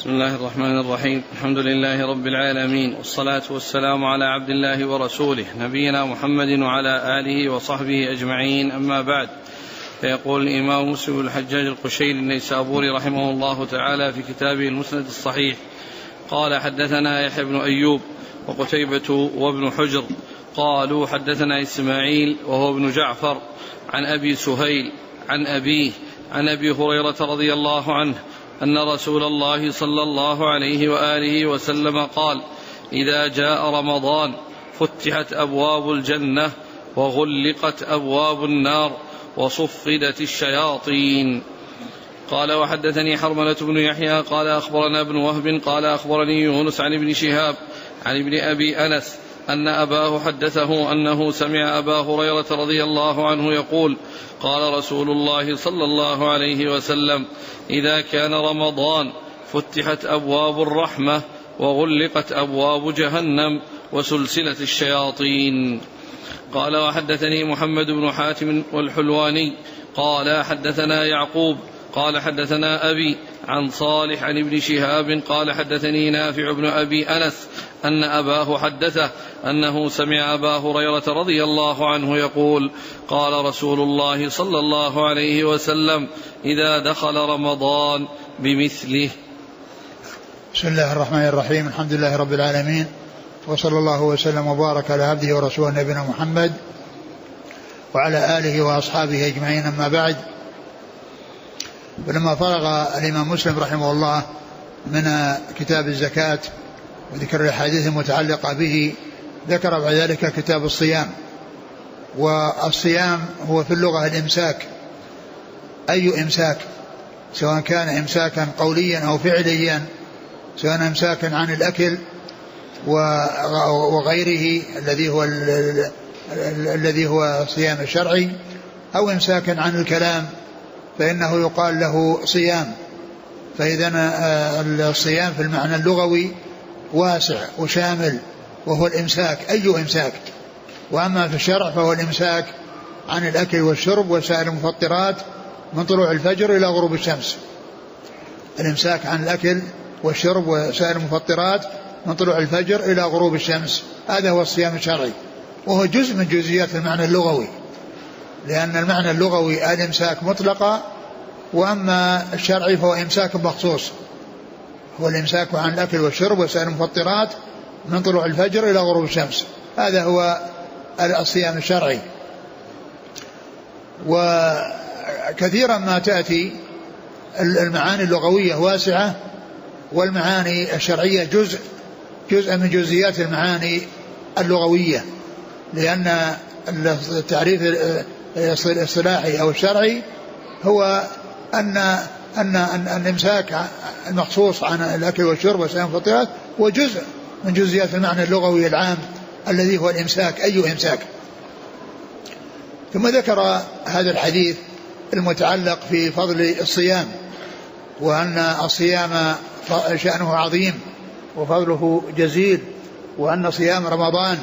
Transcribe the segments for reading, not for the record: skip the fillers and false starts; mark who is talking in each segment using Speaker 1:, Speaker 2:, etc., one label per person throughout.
Speaker 1: بسم الله الرحمن الرحيم. الحمد لله رب العالمين، والصلاة والسلام على عبد الله ورسوله نبينا محمد وعلى آله وصحبه أجمعين، أما بعد. فيقول الإمام مسلم بن الحجاج القشيري النيسابوري رحمه الله تعالى في كتابه المسند الصحيح قال: حدثنا يحيى بن أيوب وقتيبة وابن حجر قالوا حدثنا إسماعيل وهو ابن جعفر عن أبي سهيل عن أبيه عن أبي هريرة رضي الله عنه أن رسول الله صلى الله عليه وآله وسلم قال: إذا جاء رمضان فتحت أبواب الجنة وغلقت أبواب النار وصفدت الشياطين. قال: وحدثني حرملة بن يحيى قال أخبرنا ابن وهب قال أخبرني يونس عن ابن شهاب عن ابن أبي أنس أن أباه حدثه أنه سمع أبا هريرة رضي الله عنه يقول: قال رسول الله صلى الله عليه وسلم: إذا كان رمضان فتحت أبواب الرحمة وغلقت أبواب جهنم وسلسلة الشياطين. قال: وحدثني محمد بن حاتم والحلواني قال حدثنا يعقوب قال حدثنا أبي عن صالح عن ابن شهاب قال حدثني نافع بن أبي أنس أن أباه حدثه أنه سمع أبا هريرة رضي الله عنه يقول: قال رسول الله صلى الله عليه وسلم: إذا دخل رمضان بمثله.
Speaker 2: بسم الله الرحمن الرحيم. الحمد لله رب العالمين، وصلى الله وسلم وبارك على عبده ورسوله نبينا محمد وعلى آله وأصحابه أجمعين، أما بعد. فلما فرغ الإمام مسلم رحمه الله من كتاب الزكاة وذكر الحديث المتعلقة به، ذكر بعد ذلك كتاب الصيام. والصيام هو في اللغة الإمساك، أي إمساك، سواء كان إمساكا قوليا أو فعليا، سواء إمساكا عن الأكل وغيره الذي هو صيام الشرعي، أو إمساكا عن الكلام فإنه يقال له صيام. فإذا الصيام في المعنى اللغوي واسع وشامل، وهو الإمساك، أي إمساك. وأما في الشرع فهو الإمساك عن الأكل والشرب وسائر المفطرات من طلوع الفجر إلى غروب الشمس. الإمساك عن الأكل والشرب وسائر المفطرات من طلوع الفجر إلى غروب الشمس، هذا هو الصيام الشرعي، وهو جزء من جزئيات المعنى اللغوي، لأن المعنى اللغوي الإمساك مطلقا، وأما الشرعي فهو إمساك مخصوص، هو الإمساك عن الأكل والشرب وسائر المفطرات من طلوع الفجر إلى غروب الشمس، هذا هو الصيام الشرعي. وكثيرا ما تأتي المعاني اللغوية واسعة، والمعاني الشرعية جزء من جزئيات المعاني اللغوية، لأن التعريف الاصطلاحي أو الشرعي هو أن الإمساك المخصوص عن الأكل والشرب وسائر المفطرات هو جزء من جزئيات المعنى اللغوي العام الذي هو الإمساك، أي إمساك. ثم ذكر هذا الحديث المتعلق في فضل الصيام، وأن الصيام شأنه عظيم وفضله جزيل، وأن صيام رمضان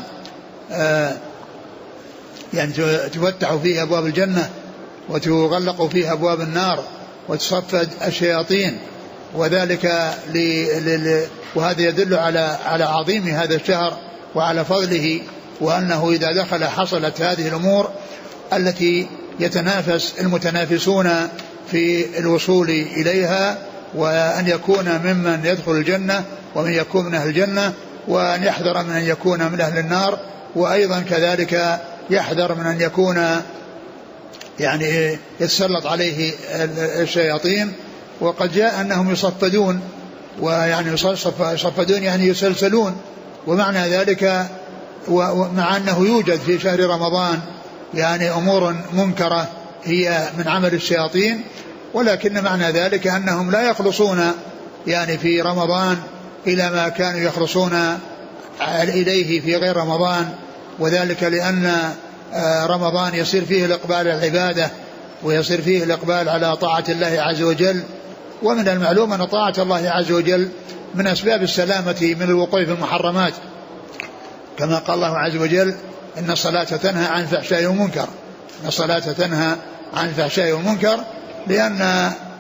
Speaker 2: يعني تفتح فيه أبواب الجنة وتغلق فيه أبواب النار وتصفد الشياطين، وذلك وهذا يدل على عظيم هذا الشهر وعلى فضله، وأنه إذا دخل حصلت هذه الأمور التي يتنافس المتنافسون في الوصول إليها، وأن يكون ممن يدخل الجنة ومن يكون من أهل الجنة، وأن يحذر من أن يكون من أهل النار، وأيضا كذلك يحذر من أن يكون يعني يتسلط عليه الشياطين. وقد جاء أنهم يصفدون، ويعني يصفدون يعني يسلسلون، ومعنى ذلك ومع أنه يوجد في شهر رمضان يعني أمور منكرة هي من عمل الشياطين، ولكن معنى ذلك أنهم لا يخلصون يعني في رمضان إلى ما كانوا يخلصون إليه في غير رمضان، وذلك لأن رمضان يصير فيه الإقبال على العبادة، ويصير فيه الإقبال على طاعة الله عز وجل. ومن المعلوم أن طاعة الله عز وجل من أسباب السلامة من الوقوع في المحرمات، كما قال الله عز وجل: إن الصلاة تنهى عن الفحشاء والمنكر. إن الصلاة تنهى عن الفحشاء والمنكر، لأن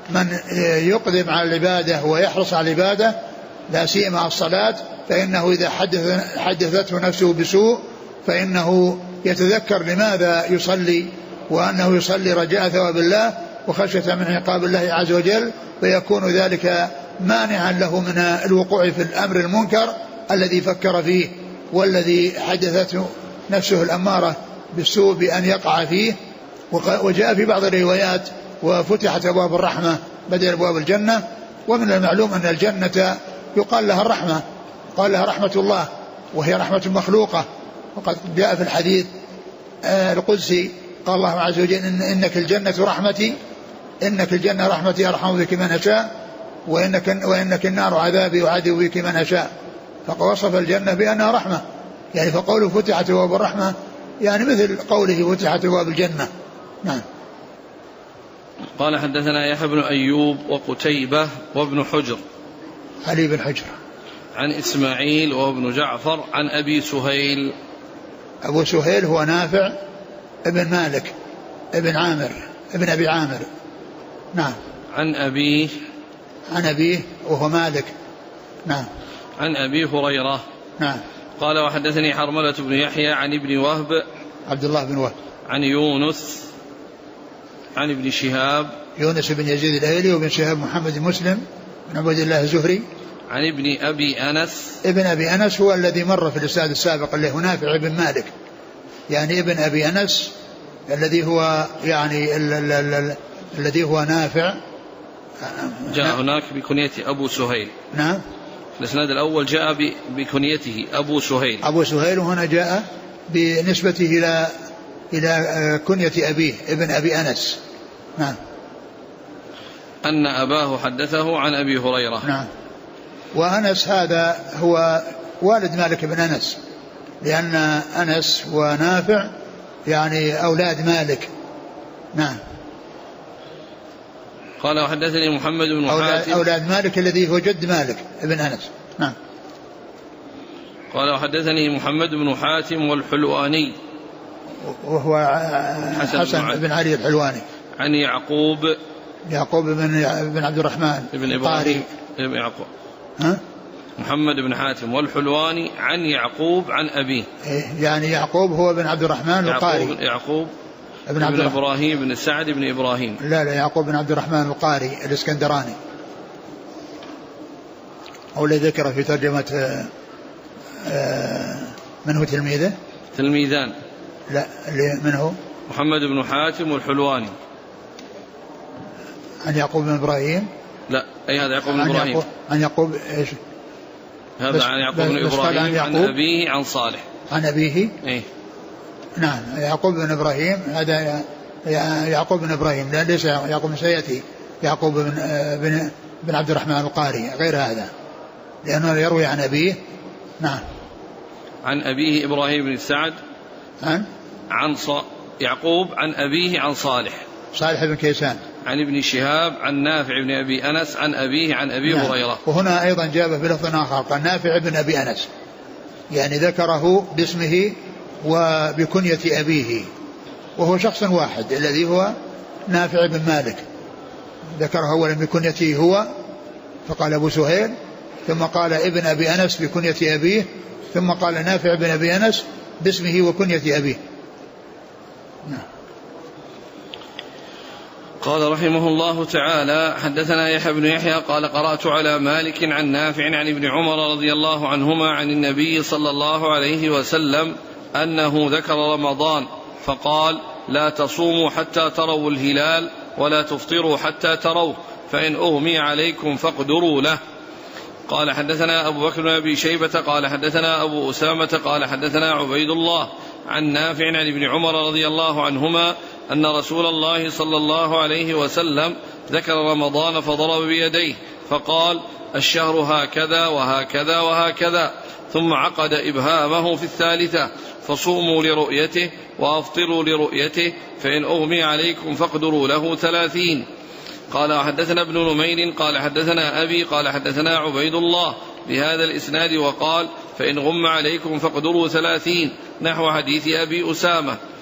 Speaker 2: من يقدم على العبادة ويحرص على العبادة لا سيما الصلاة، فإنه إذا حدثته نفسه بسوء فإنه يتذكر لماذا يصلي، وأنه يصلي رجاء ثواب الله وخشية من عقاب الله عز وجل، فيكون ذلك مانعا له من الوقوع في الأمر المنكر الذي فكر فيه والذي حدثته نفسه الأمارة بالسوء بأن يقع فيه. وجاء في بعض الروايات وفتحت أبواب الرحمة بدل أبواب الجنة. ومن المعلوم أن الجنة يقال لها الرحمة، قال لها رحمة الله، وهي رحمة مخلوقة. وقد جاء في الحديث القدسي قال الله عز وجل إنك الجنة رحمتي، إنك الجنة رحمتي أرحم بك من أشاء، وإنك النار عذابي أعذب بك من أشاء. فوصف الجنة بأنها رحمة، يعني فقوله فتحت أبواب الرحمة يعني مثل قوله فتحت أبواب الجنة. نعم.
Speaker 1: قال حدثنا يحيى بن أيوب وقتيبة وابن حجر،
Speaker 2: علي بن حجر،
Speaker 1: عن إسماعيل وابن جعفر عن أبي سهيل.
Speaker 2: أبو سهيل هو نافع ابن مالك ابن عامر ابن أبي عامر. نعم.
Speaker 1: عن أبيه
Speaker 2: وهو مالك. نعم.
Speaker 1: عن أبي هريرة.
Speaker 2: نعم.
Speaker 1: قال وحدثني حرملة بن يحيى عن ابن وهب،
Speaker 2: عبد الله بن وهب،
Speaker 1: عن يونس عن ابن شهاب،
Speaker 2: يونس بن يزيد الأيلي، وابن شهاب محمد بن مسلم بن عبد الله الزهري،
Speaker 1: عن ابن أبي أنس.
Speaker 2: ابن أبي أنس هو الذي مر في الإسناد السابق اللي هو نافع بن مالك، يعني ابن أبي أنس الذي هو يعني الذي هو نافع.
Speaker 1: جاء هناك بكنيته أبو سهيل.
Speaker 2: نعم.
Speaker 1: الإسناد الأول جاء بكنيته أبو سهيل.
Speaker 2: أبو سهيل، وهنا جاء بنسبته إلى كنية أبيه ابن أبي أنس. نعم.
Speaker 1: أن أباه حدثه عن أبي هريرة.
Speaker 2: نعم. وأنس هذا هو والد مالك بن أنس، لأن أنس ونافع يعني أولاد مالك. نعم.
Speaker 1: قال وحدثني محمد بن حاتم،
Speaker 2: أولاد مالك الذي هو جد مالك ابن أنس. نعم.
Speaker 1: قال وحدثني محمد بن حاتم والحلواني،
Speaker 2: وهو حسن بن علي الحلواني،
Speaker 1: عن يعقوب
Speaker 2: بن عبد الرحمن
Speaker 1: بن إبراهيم بن يعقوب. محمد بن حاتم والحلواني عن يعقوب عن أبيه،
Speaker 2: يعني يعقوب هو بن عبد الرحمن القاري.
Speaker 1: يعقوب بن إبراهيم بن سعد بن إبراهيم.
Speaker 2: لا يعقوب بن عبد الرحمن القاري الإسكندراني، أو الذي ذكر في ترجمة من هو تلميذه؟
Speaker 1: تلميذان.
Speaker 2: لا، من هو؟
Speaker 1: محمد بن حاتم والحلواني.
Speaker 2: عن يعقوب بن إبراهيم.
Speaker 1: لا، أي هذا يعقوب بن إبراهيم.
Speaker 2: عن يعقوب إيش؟
Speaker 1: هذا عن يعقوب بن إبراهيم عن أبيه عن صالح.
Speaker 2: عن أبيه.
Speaker 1: إيه؟
Speaker 2: نعم. يعقوب بن إبراهيم هذا يعقوب بن إبراهيم، لا ليس يعقوب سيأتي يعقوب بن عبد الرحمن القاري غير هذا، لأنه يروي عن أبيه. نعم.
Speaker 1: عن أبيه إبراهيم بن سعد عن يعقوب عن أبيه عن صالح
Speaker 2: بن كيسان
Speaker 1: عن ابن شهاب عن نافع بن أبي أنس عن أبيه عن أبي هريرة.
Speaker 2: وهنا أيضا جابه بلفظ آخر قال نافع بن أبي أنس، يعني ذكره باسمه وبكنية أبيه، وهو شخص واحد الذي هو نافع بن مالك، ذكره أولا بكنيته هو فقال أبو سهيل، ثم قال ابن أبي أنس بكنية أبيه، ثم قال نافع بن أبي أنس باسمه وكنية أبيه.
Speaker 1: قال رحمه الله تعالى حدثنا يحيى بن يحيى قال قرأت على مالك عن نافع عن ابن عمر رضي الله عنهما عن النبي صلى الله عليه وسلم أنه ذكر رمضان فقال لا تصوموا حتى تروا الهلال ولا تفطروا حتى تروه فإن أغمي عليكم فاقدروا له. قال حدثنا أبو بكر بن أبي شيبة قال حدثنا أبو أسامة قال حدثنا عبيد الله عن نافع عن ابن عمر رضي الله عنهما أن رسول الله صلى الله عليه وسلم ذكر رمضان فضرب بيديه فقال الشهر هكذا وهكذا وهكذا، ثم عقد إبهامه في الثالثة فصوموا لرؤيته وأفطروا لرؤيته فإن أغمي عليكم فاقدروا له 30. قال حدثنا ابن نمير قال حدثنا أبي قال حدثنا عبيد الله بهذا الإسناد وقال فإن غم عليكم فاقدروا 30 نحو حديث أبي أسامة.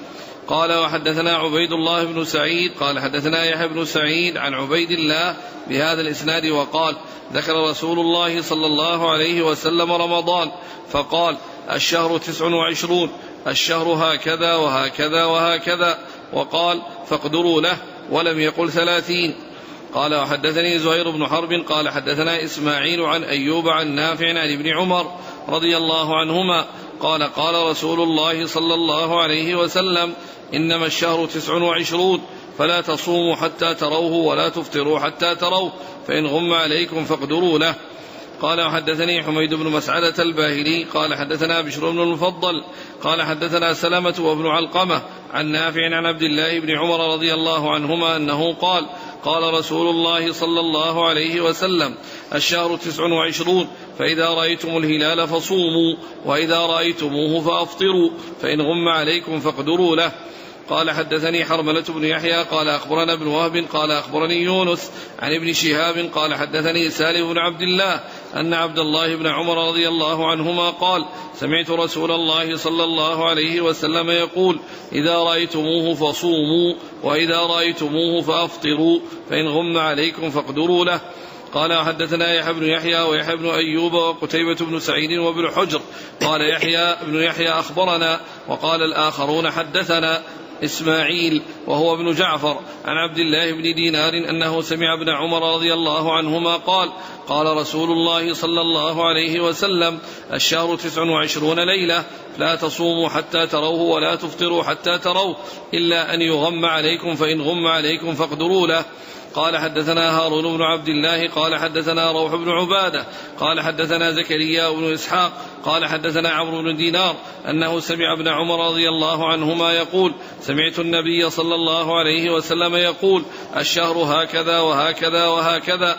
Speaker 1: قال وحدثنا عبيد الله بن سعيد قال حدثنا يحيى بن سعيد عن عبيد الله بهذا الإسناد وقال ذكر رسول الله صلى الله عليه وسلم رمضان فقال الشهر 29 الشهر هكذا وهكذا وهكذا وقال فاقدروا له ولم يقل 30. قال وحدثني زهير بن حرب قال حدثنا إسماعيل عن أيوب عن نافع عن ابن عمر رضي الله عنهما قال قال رسول الله صلى الله عليه وسلم إنما الشهر 29 فلا تصوموا حتى تروه ولا تفطروا حتى تروه فإن غم عليكم فاقدروا له. قال وحدثني حميد بن مسعدة الباهلي قال حدثنا بشر بن المفضل قال حدثنا سلمة وابن علقمة عن نافع عن عبد الله بن عمر رضي الله عنهما أنه قال قال رسول الله صلى الله عليه وسلم الشهر 29 فإذا رأيتم الهلال فصوموا وإذا رأيتموه فأفطروا فإن غم عليكم فاقدروا له. قال حدثني حرملة بن يحيى قال أخبرنا ابن وهب قال أخبرني يونس عن ابن شهاب قال حدثني سالم بن عبد الله أن عبد الله بن عمر رضي الله عنهما قال سمعت رسول الله صلى الله عليه وسلم يقول إذا رأيتموه فصوموا وإذا رأيتموه فأفطروا فإن غم عليكم فاقدروا له. قال حدثنا يحيى بن يحيى ويحيى بن أيوب وقتيبة بن سعيد وابن حجر قال يحيى بن يحيى أخبرنا وقال الآخرون حدثنا إسماعيل وهو ابن جعفر عن عبد الله بن دينار أنه سمع ابن عمر رضي الله عنهما قال قال رسول الله صلى الله عليه وسلم الشهر 29 ليلة لا تصوموا حتى تروه ولا تفطروا حتى تروه إلا أن يغم عليكم فإن غم عليكم فاقدروا له. قال حدثنا هارون بن عبد الله قال حدثنا روح بن عبادة قال حدثنا زكريا بن إسحاق قال حدثنا عمرو بن دينار أنه سمع ابن عمر رضي الله عنهما يقول سمعت النبي صلى الله عليه وسلم يقول الشهر هكذا وهكذا وهكذا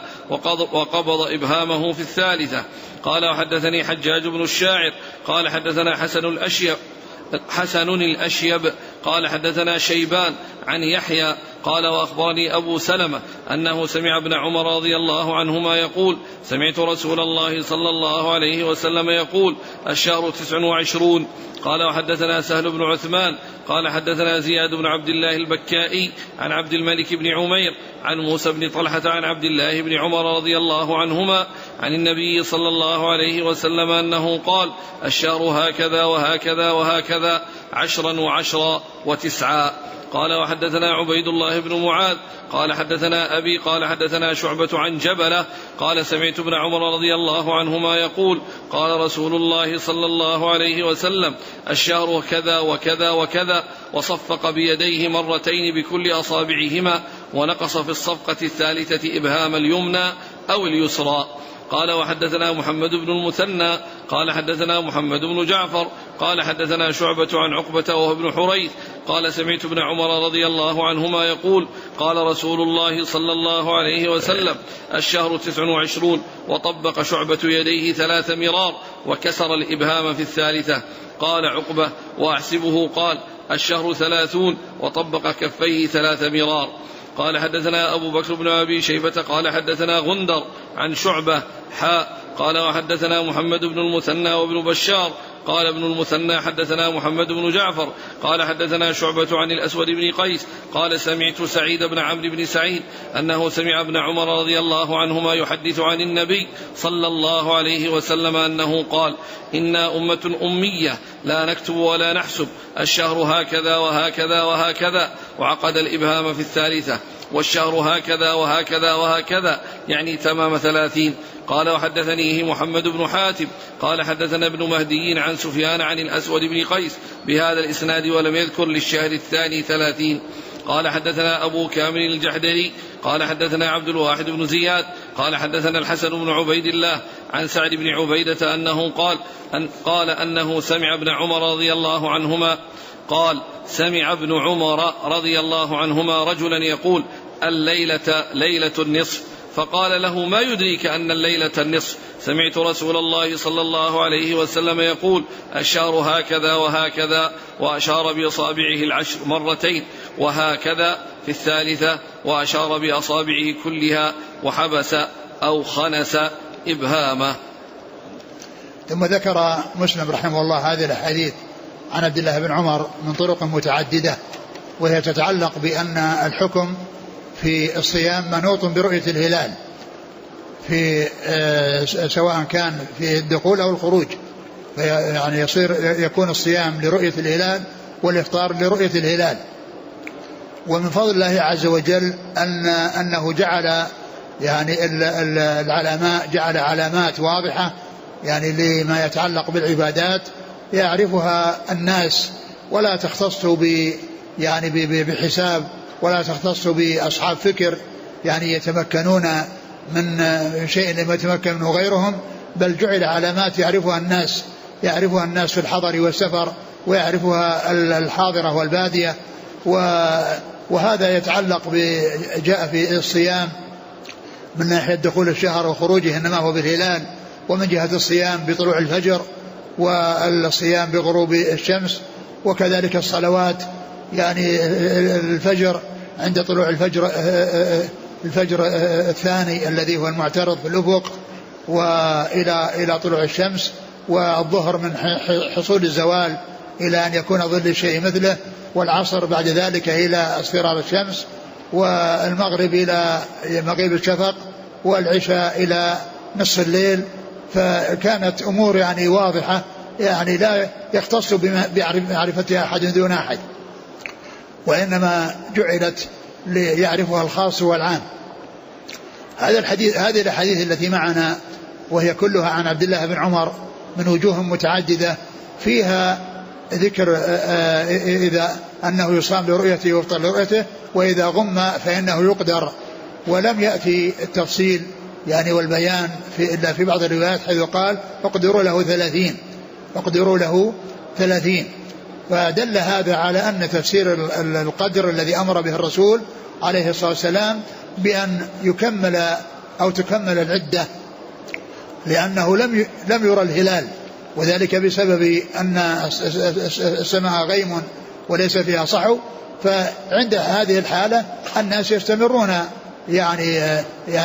Speaker 1: وقبض إبهامه في الثالثة. قال وحدثني حجاج بن الشاعر قال حدثنا حسن الأشيب قال حدثنا شيبان عن يحيى قال وأخبرني أبو سلمة أنه سمع ابن عمر رضي الله عنهما يقول سمعت رسول الله صلى الله عليه وسلم يقول الشهر 29. قال وحدثنا سهل بن عثمان قال حدثنا زياد بن عبد الله البكائي عن عبد الملك بن عمير عن موسى بن طلحة عن عبد الله بن عمر رضي الله عنهما عن النبي صلى الله عليه وسلم أنه قال الشهر هكذا وهكذا وهكذا 10 و10 و9. قال وحدثنا عبيد الله بن معاذ قال حدثنا أبي قال حدثنا شعبة عن جبلة قال سمعت ابن عمر رضي الله عنهما يقول قال رسول الله صلى الله عليه وسلم الشهر كذا وكذا وكذا وصفق بيديه مرتين بكل أصابعهما ونقص في الصفقة الثالثة إبهام اليمنى أو اليسرى. قال وحدثنا محمد بن المثنى قال حدثنا محمد بن جعفر قال حدثنا شعبة عن عقبة وهو ابن حريث قال سمعت ابن عمر رضي الله عنهما يقول قال رسول الله صلى الله عليه وسلم الشهر 29 وطبق شعبة يديه 3 مرار وكسر الإبهام في الثالثة. قال عقبة وأحسبه قال الشهر 30 وطبق كفيه 3 مرار. قال حدثنا أبو بكر بن أبي شيبة قال حدثنا غندر عن شعبة قال وحدثنا محمد بن المثنى وابن بشار قال ابن المثنى حدثنا محمد بن جعفر قال حدثنا شعبة عن الأسود بن قيس قال سمعت سعيد بن عمرو بن سعيد أنه سمع ابن عمر رضي الله عنهما يحدث عن النبي صلى الله عليه وسلم أنه قال إنا أمة أمية لا نكتب ولا نحسب الشهر هكذا وهكذا وهكذا وعقد الإبهام في الثالثة والشهر هكذا وهكذا وهكذا يعني تمام 30. قال وحدثنيه محمد بن حاتم قال حدثنا ابن مهدي عن سفيان عن الأسود بن قيس بهذا الإسناد ولم يذكر للشهر الثاني 30. قال حدثنا أبو كامل الجحدري قال حدثنا عبد الواحد بن زياد قال حدثنا الحسن بن عبيد الله عن سعد بن عبيدة أنه قال أنه سمع ابن عمر رضي الله عنهما قال سمع ابن عمر رضي الله عنهما رجلا يقول الليلة ليلة النصف فقال له ما يدريك أن الليلة النصف سمعت رسول الله صلى الله عليه وسلم يقول الشهر هكذا وهكذا وأشار بأصابعه 10 مرتين وهكذا في الثالثة وأشار بأصابعه كلها وحبس أو خنس إبهامه.
Speaker 2: ثم ذكر مسلم رحمه الله هذه الحديث عن عبد الله بن عمر من طرق متعددة وهي تتعلق بأن الحكم في الصيام منوط برؤية الهلال في سواء كان في الدخول أو الخروج، يعني يكون الصيام لرؤية الهلال والإفطار لرؤية الهلال. ومن فضل الله عز وجل أنه جعل يعني العلماء جعل علامات واضحة يعني لما يتعلق بالعبادات يعرفها الناس، ولا تختص يعني بحساب، ولا تختص بأصحاب فكر يعني يتمكنون من شيء لم يتمكن منه غيرهم، بل جعل علامات يعرفها الناس في الحضر والسفر، ويعرفها الحاضرة والبادية. وهذا يتعلق جاء في الصيام من ناحية دخول الشهر وخروجه إنما هو بالهلال، ومن جهة الصيام بطلوع الفجر، والصيام بغروب الشمس، وكذلك الصلوات يعني الفجر عند طلوع الفجر الثاني الذي هو المعترض في الأفق وإلى طلوع الشمس، والظهر من حصول الزوال إلى أن يكون ظل الشيء مثله، والعصر بعد ذلك إلى اصفرار الشمس، والمغرب إلى مغيب الشفق، والعشاء إلى نصف الليل. فكانت أمور يعني واضحة يعني لا يختص بمعرفتها أحد دون أحد، وإنما جعلت ليعرفها الخاص والعام. هذه الأحاديث التي معنا وهي كلها عن عبد الله بن عمر من وجوه متعددة فيها ذكر إذا أنه يصام لرؤيته ويفطر لرؤيته، وإذا غم فإنه يقدر. ولم يأتي التفصيل يعني والبيان إلا في بعض الروايات حيث قال اقدروا له 30. فدل هذا على أن تفسير القدر الذي أمر به الرسول عليه الصلاة والسلام بأن يكمل أو تكمل العدة، لأنه لم يرى الهلال، وذلك بسبب أن السماء غيم وليس فيها صحو. فعند هذه الحالة الناس يستمرون يعني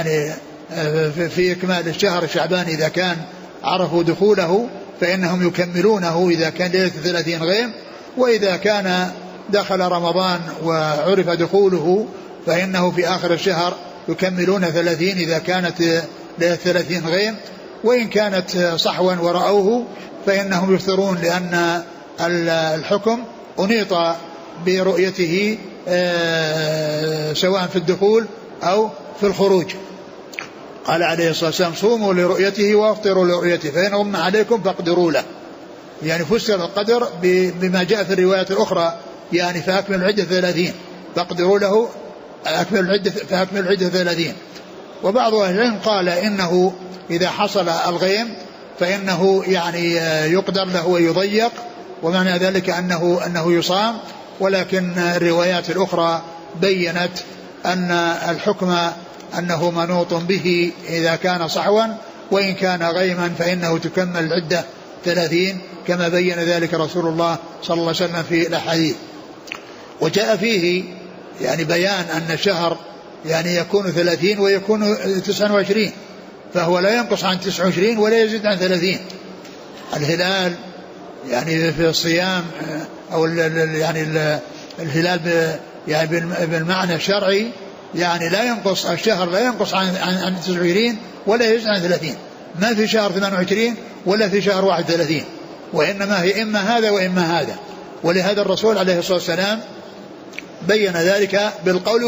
Speaker 2: في إكمال الشهر شعبان إذا كان عرفوا دخوله فإنهم يكملونه إذا كان ليلة 30 غيم، وإذا كان دخل رمضان وعرف دخوله فإنه في آخر الشهر يكملون 30 إذا كانت ليلة 30 غيم، وإن كانت صحوا ورأوه فإنهم يفطرون، لأن الحكم أنيط برؤيته سواء في الدخول أو في الخروج. قال عليه الصلاة والسلام صوموا لرؤيته وافطروا لرؤيته فإن غم عليكم فاقدروا له، يعني فسر القدر بما جاء في الروايات الأخرى يعني فأكمل العدة 30 فاقدروا له فأكمل العدة 30. وبعض أهل العلم قال إنه إذا حصل الغيم فإنه يعني يقدر له ويضيق، ومعنى ذلك أنه يصام. ولكن الروايات الأخرى بيّنت أن الحكم أنه منوط به إذا كان صحوا، وإن كان غيما فإنه تكمل العدة 30 كما بين ذلك رسول الله صلى الله عليه وسلم في الأحاديث. وجاء فيه يعني بيان أن الشهر يعني يكون 30 ويكون 29، فهو لا ينقص عن 29 ولا يزيد عن 30. الهلال يعني في الصيام أو يعني الهلال يعني بالمعنى الشرعي يعني لا ينقص الشهر، لا ينقص عن 29 ولا يزيد عن 30. ما في شهر 28 ولا في شهر 31، وإنما هي إما هذا وإما هذا. ولهذا الرسول عليه الصلاة والسلام بين ذلك بالقول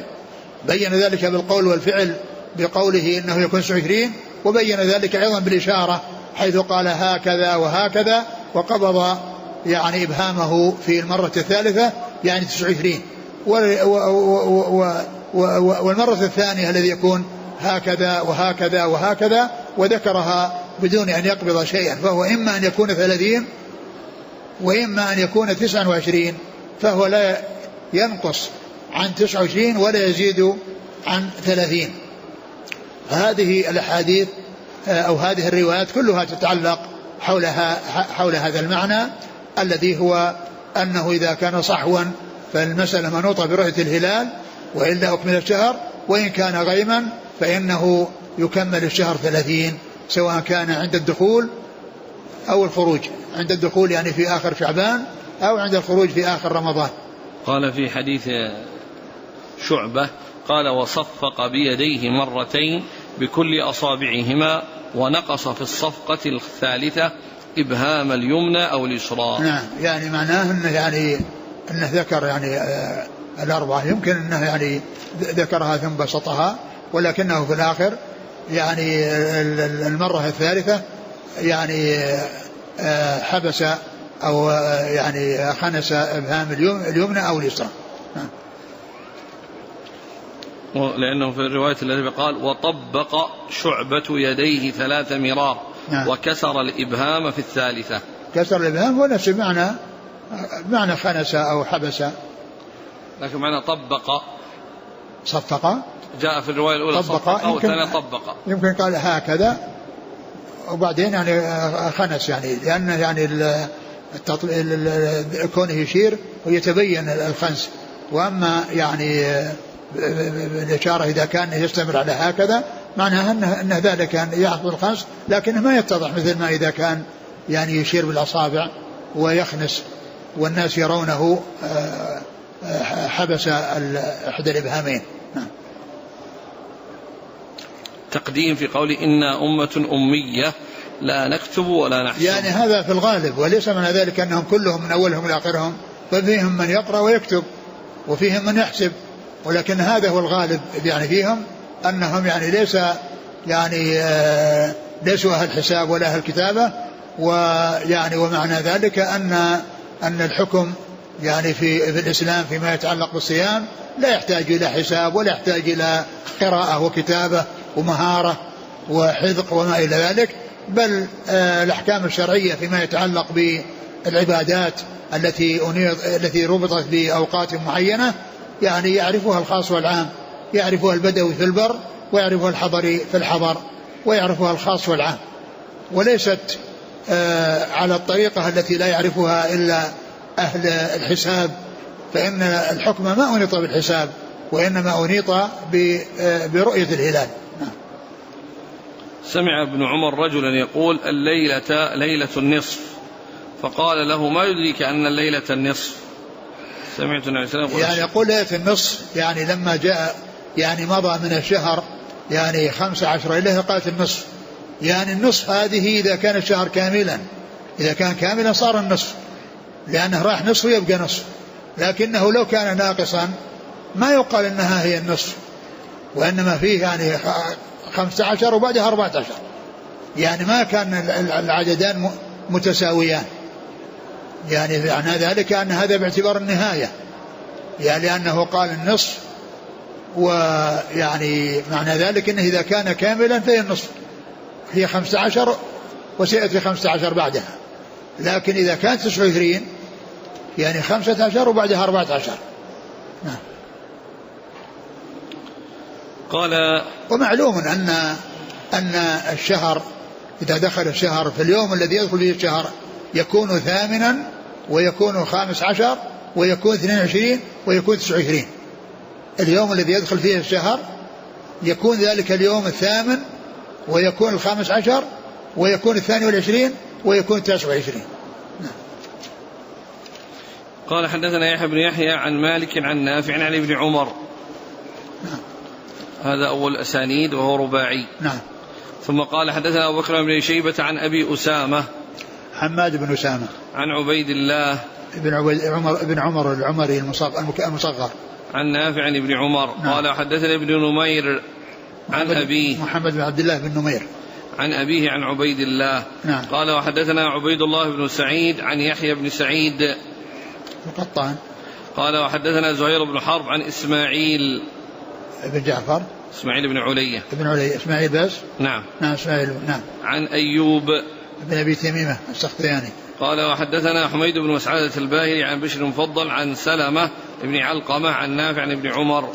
Speaker 2: والفعل، بقوله إنه يكون 29، وبين ذلك أيضا بالإشارة حيث قال هكذا وهكذا، وقبض يعني إبهامه في المرة الثالثة يعني 29، والمرة الثانية الذي يكون هكذا وهكذا وهكذا، وذكرها بدون أن يقبض شيئا، فهو إما أن يكون 30 وإما أن يكون 29، فهو لا ينقص عن 29 ولا يزيد عن 30. هذه الأحاديث أو هذه الروايات كلها تتعلق حول هذا المعنى الذي هو أنه إذا كان صحوا فالمسألة منوطة برؤية الهلال وإلا أكمل الشهر، وإن كان غيما فإنه يكمل الشهر 30 سواء كان عند الدخول أو الخروج، عند الدخول يعني في آخر شعبان أو عند الخروج في آخر رمضان.
Speaker 1: قال في حديث شعبة قال وصفق بيديه مرتين بكل أصابعهما ونقص في الصفقة الثالثة إبهام اليمنى أو اليسرى.
Speaker 2: نعم يعني معناه أنه يعني أنه ذكر يعني الأربعة، يمكن أنه يعني ذكرها ثم بسطها، ولكنه في الآخر يعني المرة الثالثة يعني حبس أو يعني خنس إبهام اليمنى أو اليسرى.
Speaker 1: لأنه في الرواية التي قال وطبق شعبة يديه 3 مرار وكسر الإبهام في الثالثة.
Speaker 2: كسر الإبهام هو نفس معنى خنس أو حبس،
Speaker 1: لكن معنى طبق
Speaker 2: صفق
Speaker 1: جاء في الرواية الأولى صفق والثانية طبق،
Speaker 2: يمكن قال هكذا وبعدين يعني خنس، يعني لأن يعني كونه يشير ويتبين الخنس. وأما يعني الإشارة إذا كان يستمر على هكذا معناها أنه ذلك كان يحصل الخنس، لكنه ما يتضح مثل ما إذا كان يعني يشير بالأصابع ويخنس والناس يرونه حبس أحد الإبهامين.
Speaker 1: تقديم في قول إنا أمة أمية لا نكتب ولا نحسب،
Speaker 2: يعني هذا في الغالب، وليس من ذلك أنهم كلهم من أولهم إلى آخرهم، ففيهم من يقرأ ويكتب وفيهم من يحسب، ولكن هذا هو الغالب يعني فيهم أنهم يعني ليسوا أهل حساب ولا أهل كتابة. ويعني ومعنى ذلك أن الحكم يعني في الإسلام فيما يتعلق بالصيام لا يحتاج إلى حساب ولا يحتاج إلى قراءة وكتابة ومهارة وحذق وما إلى ذلك، بل الأحكام الشرعية فيما يتعلق بالعبادات التي ربطت بأوقات معينة يعني يعرفها الخاص والعام، يعرفها البدوي في البر ويعرفها الحضري في الحضر ويعرفها الخاص والعام، وليست على الطريقة التي لا يعرفها إلا أهل الحساب، فإن الحكم ما أنيط بالحساب وإنما أنيط برؤية الهلال.
Speaker 1: سمع ابن عمر رجلا يقول الليلة ليلة النصف، فقال له ما يدريك أن الليلة النصف؟ سمعت النبي صلى الله عليه وسلم
Speaker 2: يعني يقول ليلة النصف يعني لما جاء يعني مضى من الشهر يعني 15 ليلة قالت النصف، يعني النصف هذه إذا كان الشهر كاملا، إذا كان كاملا صار النصف لأنه راح نصف يبقى نصف، لكنه لو كان ناقصا ما يقال أنها هي النصف، وإنما فيه يعني 15 وبعدها 14، يعني ما كان العددان متساويان، يعني معنى ذلك أن هذا باعتبار النهاية، يعني لأنه قال النصف، ويعني معنى ذلك أنه إذا كان كاملا فهي النصف، هي 15 وسيأتي 15 بعدها، لكن إذا كانت 29 يعني 15 وبعدها 14. نعم.
Speaker 1: قال
Speaker 2: ومعلوم أن الشهر إذا دخل الشهر في اليوم الذي يدخل فيه الشهر يكون ثامنا ويكون 15 ويكون 22 ويكون 29، اليوم الذي يدخل فيه الشهر يكون ذلك اليوم الثامن ويكون 15 ويكون 22 ويكون 29.
Speaker 1: قال حدثنا يحيى بن يحيى عن مالك عن نافع عن ابن عمر. هذا أول أسانيد وهو رباعي.
Speaker 2: نعم.
Speaker 1: ثم قال حدثنا أبو بكر بن شيبة عن أبي أسامة
Speaker 2: حماد بن أسامة
Speaker 1: عن عبيد الله
Speaker 2: ابن عمر العمري المصغر
Speaker 1: عن نافع عن ابن عمر. نعم. قال حدثنا ابن نمير عن أبيه
Speaker 2: محمد بن عبد الله بن نمير
Speaker 1: عن أبيه عن عبيد الله.
Speaker 2: نعم.
Speaker 1: قال وحدثنا عبيد الله بن سعيد عن يحيى بن سعيد
Speaker 2: القطان.
Speaker 1: قال وحدثنا زهير بن حرب عن إسماعيل
Speaker 2: بن جعفر
Speaker 1: إسماعيل بن علية
Speaker 2: إسماعيل بس.
Speaker 1: نعم.
Speaker 2: إسماعيل. نعم.
Speaker 1: عن أيوب
Speaker 2: بن أبي تميمة السختياني.
Speaker 1: قال وحدثنا حميد بن مسعدة الباهلي عن بشر المفضل عن سلمة بن علقمة عن نافع عن ابن عمر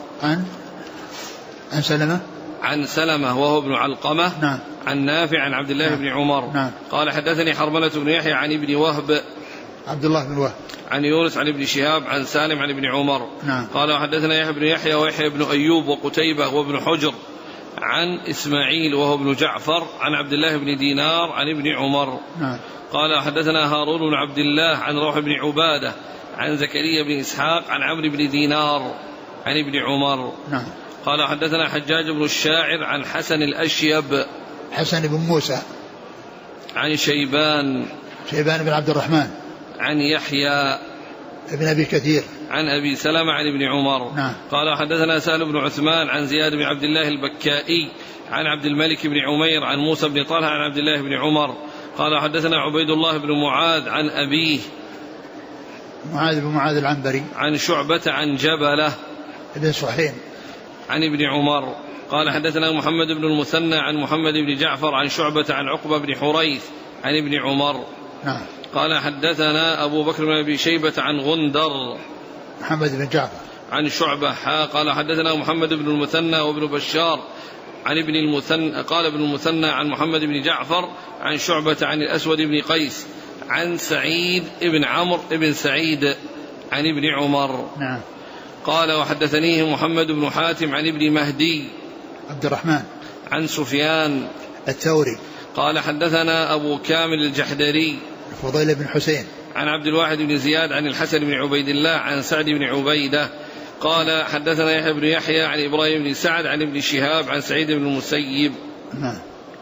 Speaker 1: عن سلمة وهو ابن علقمة.
Speaker 2: نعم.
Speaker 1: عن نافع عن عبد الله. نعم. بن عمر.
Speaker 2: نعم.
Speaker 1: قال حدثني حرملة بن يحيى عن ابن وهب
Speaker 2: عبد الله بن وهب
Speaker 1: عن يونس عن ابن شهاب عن سالم عن ابن عمر.
Speaker 2: نعم.
Speaker 1: قال وحدثنا يحيى بن يحيى ويحيى بن أيوب وقتيبة وابن حجر عن إسماعيل وهو ابن جعفر عن عبد الله بن دينار عن ابن عمر.
Speaker 2: نعم.
Speaker 1: قال حدثنا هارون بن عبد الله عن روح بن عبادة عن زكريا بن إسحاق عن عمرو بن دينار عن ابن عمر.
Speaker 2: نعم.
Speaker 1: قال حدثنا حجاج بن الشاعر عن حسن الأشيب
Speaker 2: حسن بن موسى
Speaker 1: عن شيبان
Speaker 2: بن عبد الرحمن
Speaker 1: عن يحيى
Speaker 2: ابن أبي كثير
Speaker 1: عن أبي سلمة عن ابن عمر.
Speaker 2: نعم.
Speaker 1: قال حدثنا سهل بن عثمان عن زياد بن عبد الله البكائي عن عبد الملك بن عمير عن موسى بن طلحة عن عبد الله بن عمر. قال حدثنا عبيد الله بن معاذ عن أبيه
Speaker 2: معاذ بن معاذ العنبري
Speaker 1: عن شعبة عن جبلة
Speaker 2: ابن صحيم
Speaker 1: عن ابن عمر. قال حدثنا محمد بن المثنى عن محمد بن جعفر عن شعبة عن عقبة بن حريث عن ابن عمر.
Speaker 2: نعم.
Speaker 1: قال حدثنا أبو بكر بن أبي شيبة عن غندر
Speaker 2: محمد بن جعفر
Speaker 1: عن شعبة قال حدثنا محمد بن المثنى وابن بشار عن ابن المثنى قال ابن المثنى عن محمد بن جعفر عن شعبة عن الأسود بن قيس عن سعيد بن عمرو بن سعيد عن ابن عمر.
Speaker 2: نعم.
Speaker 1: قال وحدثنيه محمد بن حاتم عن ابن مهدي
Speaker 2: عبد الرحمن
Speaker 1: عن سفيان
Speaker 2: الثوري
Speaker 1: قال حدثنا أبو كامل الجحدري
Speaker 2: الفضيل بن حسين
Speaker 1: عن عبد الواحد بن زياد عن الحسن بن عبيد الله عن سعد بن عبيدة قال حدثنا يحيى بن يحيى عن إبراهيم بن سعد عن ابن شهاب عن سعيد بن المسيب.
Speaker 2: نعم.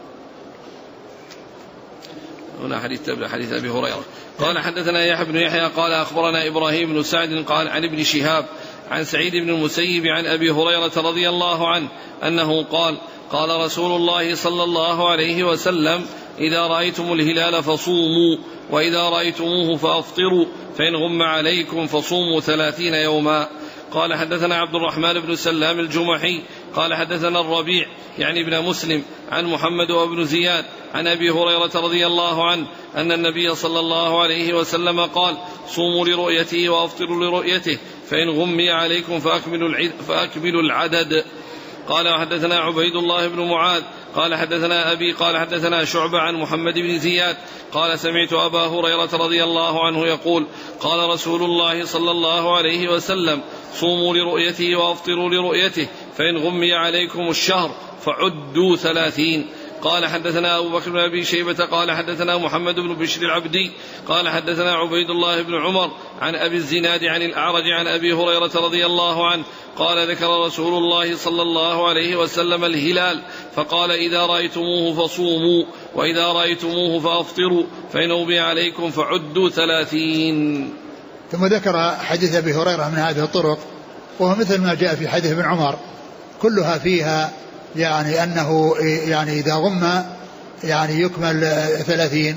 Speaker 1: هنا حديث أبي هريرة. قال حدثنا يحيى بن يحيى قال أخبرنا إبراهيم بن سعد قال عن ابن شهاب عن سعيد بن المسيب عن أبي هريرة رضي الله عنه أنه قال قال رسول الله صلى الله عليه وسلم إذا رأيتم الهلال فصوموا وإذا رأيتموه فأفطروا فإن غم عليكم فصوموا 30 يوما. قال حدثنا عبد الرحمن بن سلام الجمحي قال حدثنا الربيع يعني ابن مسلم عن محمد وابن زياد عن أبي هريرة رضي الله عنه أن النبي صلى الله عليه وسلم قال صوموا لرؤيته وأفطروا لرؤيته فإن غمي عليكم فأكملوا العدد. قال وحدثنا عبيد الله بن معاذ قال حدثنا أبي قال حدثنا شعبة عن محمد بن زياد قال سمعت أبا هريرة رضي الله عنه يقول قال رسول الله صلى الله عليه وسلم صوموا لرؤيته وأفطروا لرؤيته فإن غمي عليكم الشهر فعدوا 30. قال حدثنا أبو بكر بن أبي شيبة قال حدثنا محمد بن بشر العبدي قال حدثنا عبيد الله بن عمر عن أبي الزناد عن الأعرج عن أبي هريرة رضي الله عنه قال ذكر رسول الله صلى الله عليه وسلم الهلال فقال إذا رأيتموه فصوموا وإذا رأيتموه فأفطروا فإن غمي عليكم فعدوا 30.
Speaker 2: ثم ذكر حديث أبي هريرة من هذه الطرق وهو مثل ما جاء في حديث ابن عمر كلها فيها يعني أنه يعني إذا غم يعني يكمل 30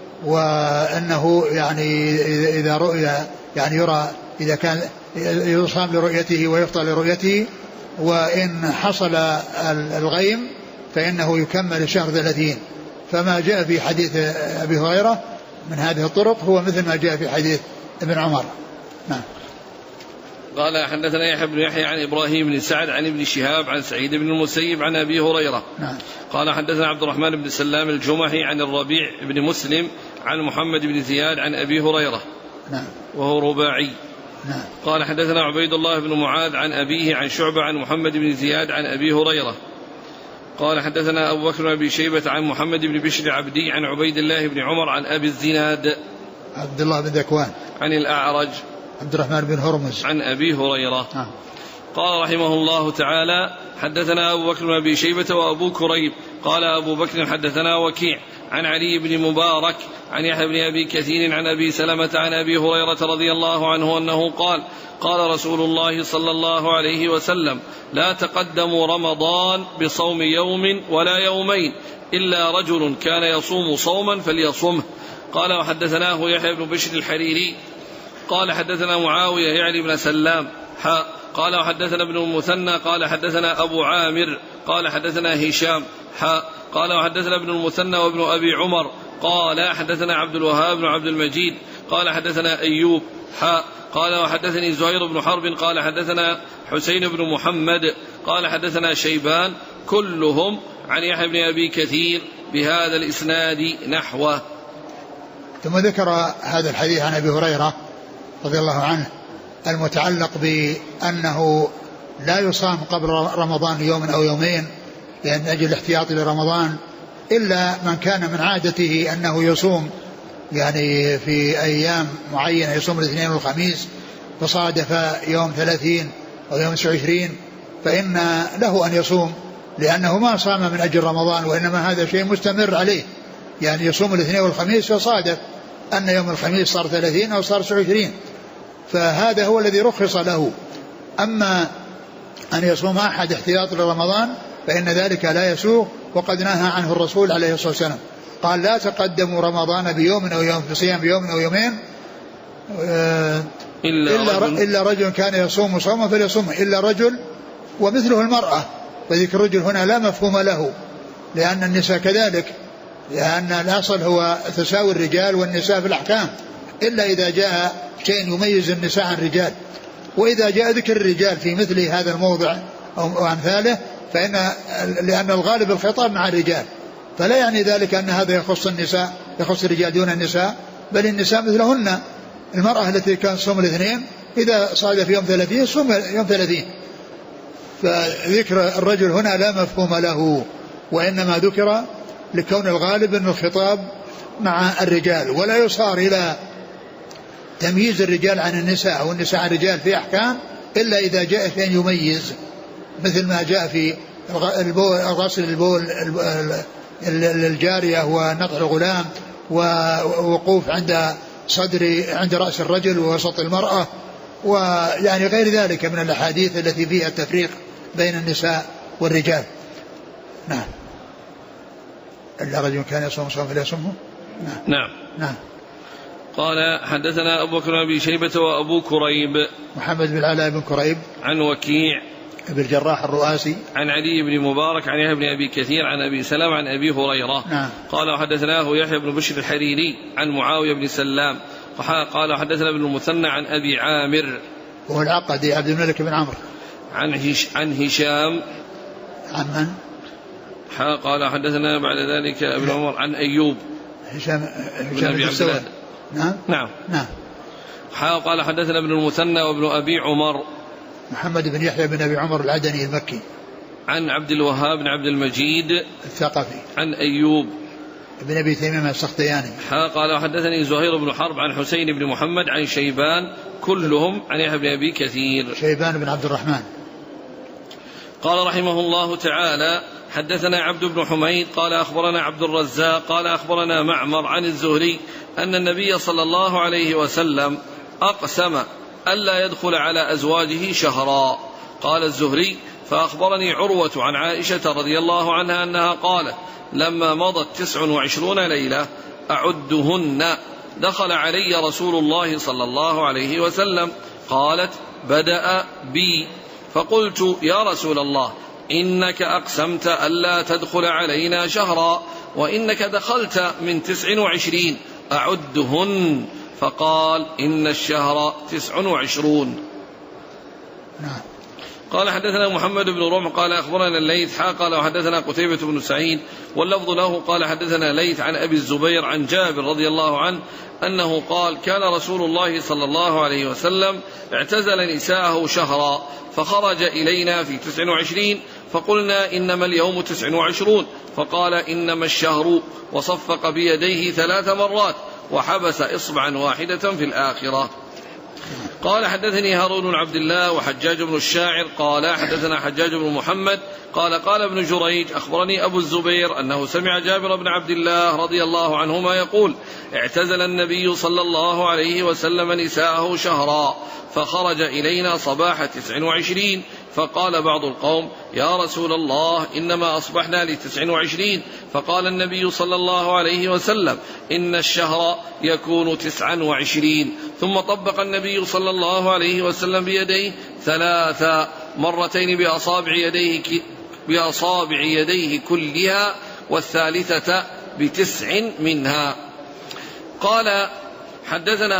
Speaker 2: وأنه يعني إذا رؤيا يعني يرى إذا كان يصام لرؤيته ويفطر لرؤيته وإن حصل الغيم فإنه يكمل شهر 30. فما جاء في حديث أبي هريرة من هذه الطرق هو مثل ما جاء في حديث ابن عمر. نعم.
Speaker 1: قال حدثنا يحيى بن يحيى عن إبراهيم بن سعد عن ابن شهاب عن سعيد بن المسيب عن أبي هريرة.
Speaker 2: نعم.
Speaker 1: قال حدثنا عبد الرحمن بن سلام الجمحي عن الربيع بن مسلم عن محمد بن زياد عن أبي هريرة.
Speaker 2: نعم.
Speaker 1: وهو رباعي.
Speaker 2: نعم.
Speaker 1: قال حدثنا عبيد الله بن معاذ عن أبيه عن شعبة عن محمد بن زياد عن أبي هريرة. قال حدثنا أبو بكر بن أبي شيبة عن محمد بن بشر عبدي عن عبيد الله بن عمر عن أبي الزناد
Speaker 2: عبد الله بن ذكوان
Speaker 1: عن الأعرج
Speaker 2: عبد الرحمن بن هرمز
Speaker 1: عن أبي هريرة. قال رحمه الله تعالى حدثنا أبو بكر بن أبي شيبة وأبو كريب قال أبو بكر حدثنا وكيع عن علي بن مبارك عن يحيى بن أبي كثير عن أبي سلمة عن أبي هريرة رضي الله عنه أنه قال قال رسول الله صلى الله عليه وسلم لا تقدموا رمضان بصوم يوم ولا يومين إلا رجل كان يصوم صوما فليصمه. قال وحدثناه يحيى بن بشر الحريري قال حدثنا معاوية يعني بن سلام قال وحدثنا ابن المثنى قال حدثنا أبو عامر قال حدثنا هشام قال وحدثنا ابن المثنى وابن أبي عمر قال حدثنا عبد الوهاب بن عبد المجيد قال حدثنا أيوب قال وحدثني زهير بن حرب قال حدثنا حسين بن محمد قال حدثنا شيبان كلهم عن يحيى بن أبي كثير بهذا الإسناد نحوه.
Speaker 2: ثم ذكر هذا الحديث عن أبي هريرة رضي الله عنه المتعلق بأنه لا يصام قبل رمضان يوم أو يومين لأن أجل الاحتياط لرمضان إلا من كان من عادته أنه يصوم يعني في أيام معينة يصوم الاثنين والخميس فصادف يوم 30 أو يوم 29 فإن له أن يصوم، لأنه ما صام من أجل رمضان، وإنما هذا شيء مستمر عليه، يعني يصوم الاثنين والخميس فصادف أن يوم الخميس صار 30 أو صار 29، فهذا هو الذي رخص له. أما أن يصوم أحد احتياط لرمضان فإن ذلك لا يسوغ، وقد نهى عنه الرسول عليه الصلاة والسلام، قال لا تقدموا رمضان بيوم أو يوم في صيام بيوم أو يومين إلا رجل كان يصوم صوما فليصوم، إلا رجل ومثله المرأة، وذكر الرجل هنا لا مفهوم له، لأن النساء كذلك، لأن الأصل هو تساوي الرجال والنساء في الأحكام، إلا إذا جاء شيء يميز النساء عن الرجال، وإذا جاء ذكر الرجال في مثل هذا الموضع أو أمثاله لأن الغالب الخطاب مع الرجال، فلا يعني ذلك أن هذا يخص النساء يخص الرجال دون النساء، بل النساء مثلهن. المرأة التي كان صوم الاثنين إذا صادف يوم 30 صوم يوم 30، فذكر الرجل هنا لا مفهوم له، وإنما ذكر لكون الغالب أن الخطاب مع الرجال، ولا يصار إلى تمييز الرجال عن النساء والنساء عن الرجال في أحكام إلا إذا جاء شيء يميز، مثل ما جاء في غسل البول الجارية ونطع الغلام ووقوف عند رأس الرجل ووسط المرأة، ويعني غير ذلك من الأحاديث التي فيها التفريق بين النساء والرجال. نعم. إلا رجل كان يصوم صوم فليصومه. نعم.
Speaker 1: قال حدثنا أبو بكر بن أبي شيبة وأبو كريب
Speaker 2: محمد بن العلاء بن كريب
Speaker 1: عن وكيع
Speaker 2: ابن الجراح الرؤاسي
Speaker 1: عن علي بن مبارك عن يحيى بن أبي كثير عن أبي سلمة عن أبي هريرة.
Speaker 2: نعم.
Speaker 1: قال وحدثناه يحيى بن بشر الحريري عن معاوية بن سلام قال حدثنا ابن المثنى عن أبي عامر
Speaker 2: وهو العقدي عبد الملك بن عمرو
Speaker 1: عن هشام
Speaker 2: عن من؟
Speaker 1: قال حدثنا بعد ذلك ابن عمر عن أيوب
Speaker 2: هشام بن السواد.
Speaker 1: نعم. قال حدثنا ابن المثنى وابن أبي عمر
Speaker 2: محمد بن يحيى بن أبي عمر العدني المكي
Speaker 1: عن عبد الوهاب بن عبد المجيد
Speaker 2: الثقفي
Speaker 1: عن أيوب
Speaker 2: ابن أبي تيمية السختياني.
Speaker 1: قال حدثني زهير بن حرب عن حسين بن محمد عن شيبان كلهم عن يحيى بن أبي كثير.
Speaker 2: شيبان بن عبد الرحمن.
Speaker 1: قال رحمه الله تعالى حدثنا عبد بن حميد قال أخبرنا عبد الرزاق قال أخبرنا معمر عن الزهري أن النبي صلى الله عليه وسلم أقسم ألا يدخل على أزواجه شهرا. قال الزهري فأخبرني عروة عن عائشة رضي الله عنها أنها قالت لما مضت 29 ليلة أعدهن دخل علي رسول الله صلى الله عليه وسلم، قالت بدأ بي فقلت يا رسول الله إنك أقسمت ألا تدخل علينا شهرا وإنك دخلت من 29 أعدهن، فقال إن الشهر 29.
Speaker 2: نعم.
Speaker 1: قال حدثنا محمد بن رمح قال أخبرنا الليث قال وحدثنا قتيبة بن سعيد واللفظ له قال حدثنا ليث عن أبي الزبير عن جابر رضي الله عنه أنه قال كان رسول الله صلى الله عليه وسلم اعتزل نساءه شهرا فخرج إلينا في 29 فقلنا إنما اليوم 29 فقال إنما الشهر وصفق بيديه 3 مرات وحبس إصبعا واحدة في الآخرة. قال حدثني هارون بن عبد الله وحجاج بن الشاعر قال حدثنا حجاج بن محمد قال ابن جريج أخبرني أبو الزبير أنه سمع جابر بن عبد الله رضي الله عنهما يقول اعتزل النبي صلى الله عليه وسلم نساءه شهرا فخرج إلينا صباح 29 فقال بعض القوم يا رسول الله إنما أصبحنا ل29 فقال النبي صلى الله عليه وسلم إن الشهر يكون 29 ثم طبق النبي صلى الله عليه وسلم بيديه 3 مرتين بأصابع يديه كلها والثالثة ب9 منها. قال حدثني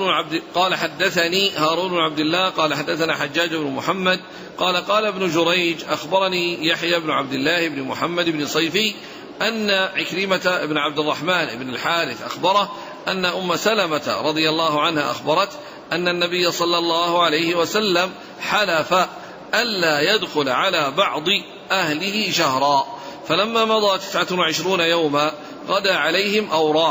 Speaker 1: هارون بن عبد الله قال حدثنا حجاج بن محمد قال ابن جريج أخبرني يحيى بن عبد الله بن محمد بن صيفي أن عكرمة بن عبد الرحمن بن الحارث أخبره أن أم سلمة رضي الله عنها أخبرت أن النبي صلى الله عليه وسلم حلف ألا يدخل على بعض أهله شهرا فلما مضى 29 يوما غدا عليهم أو راح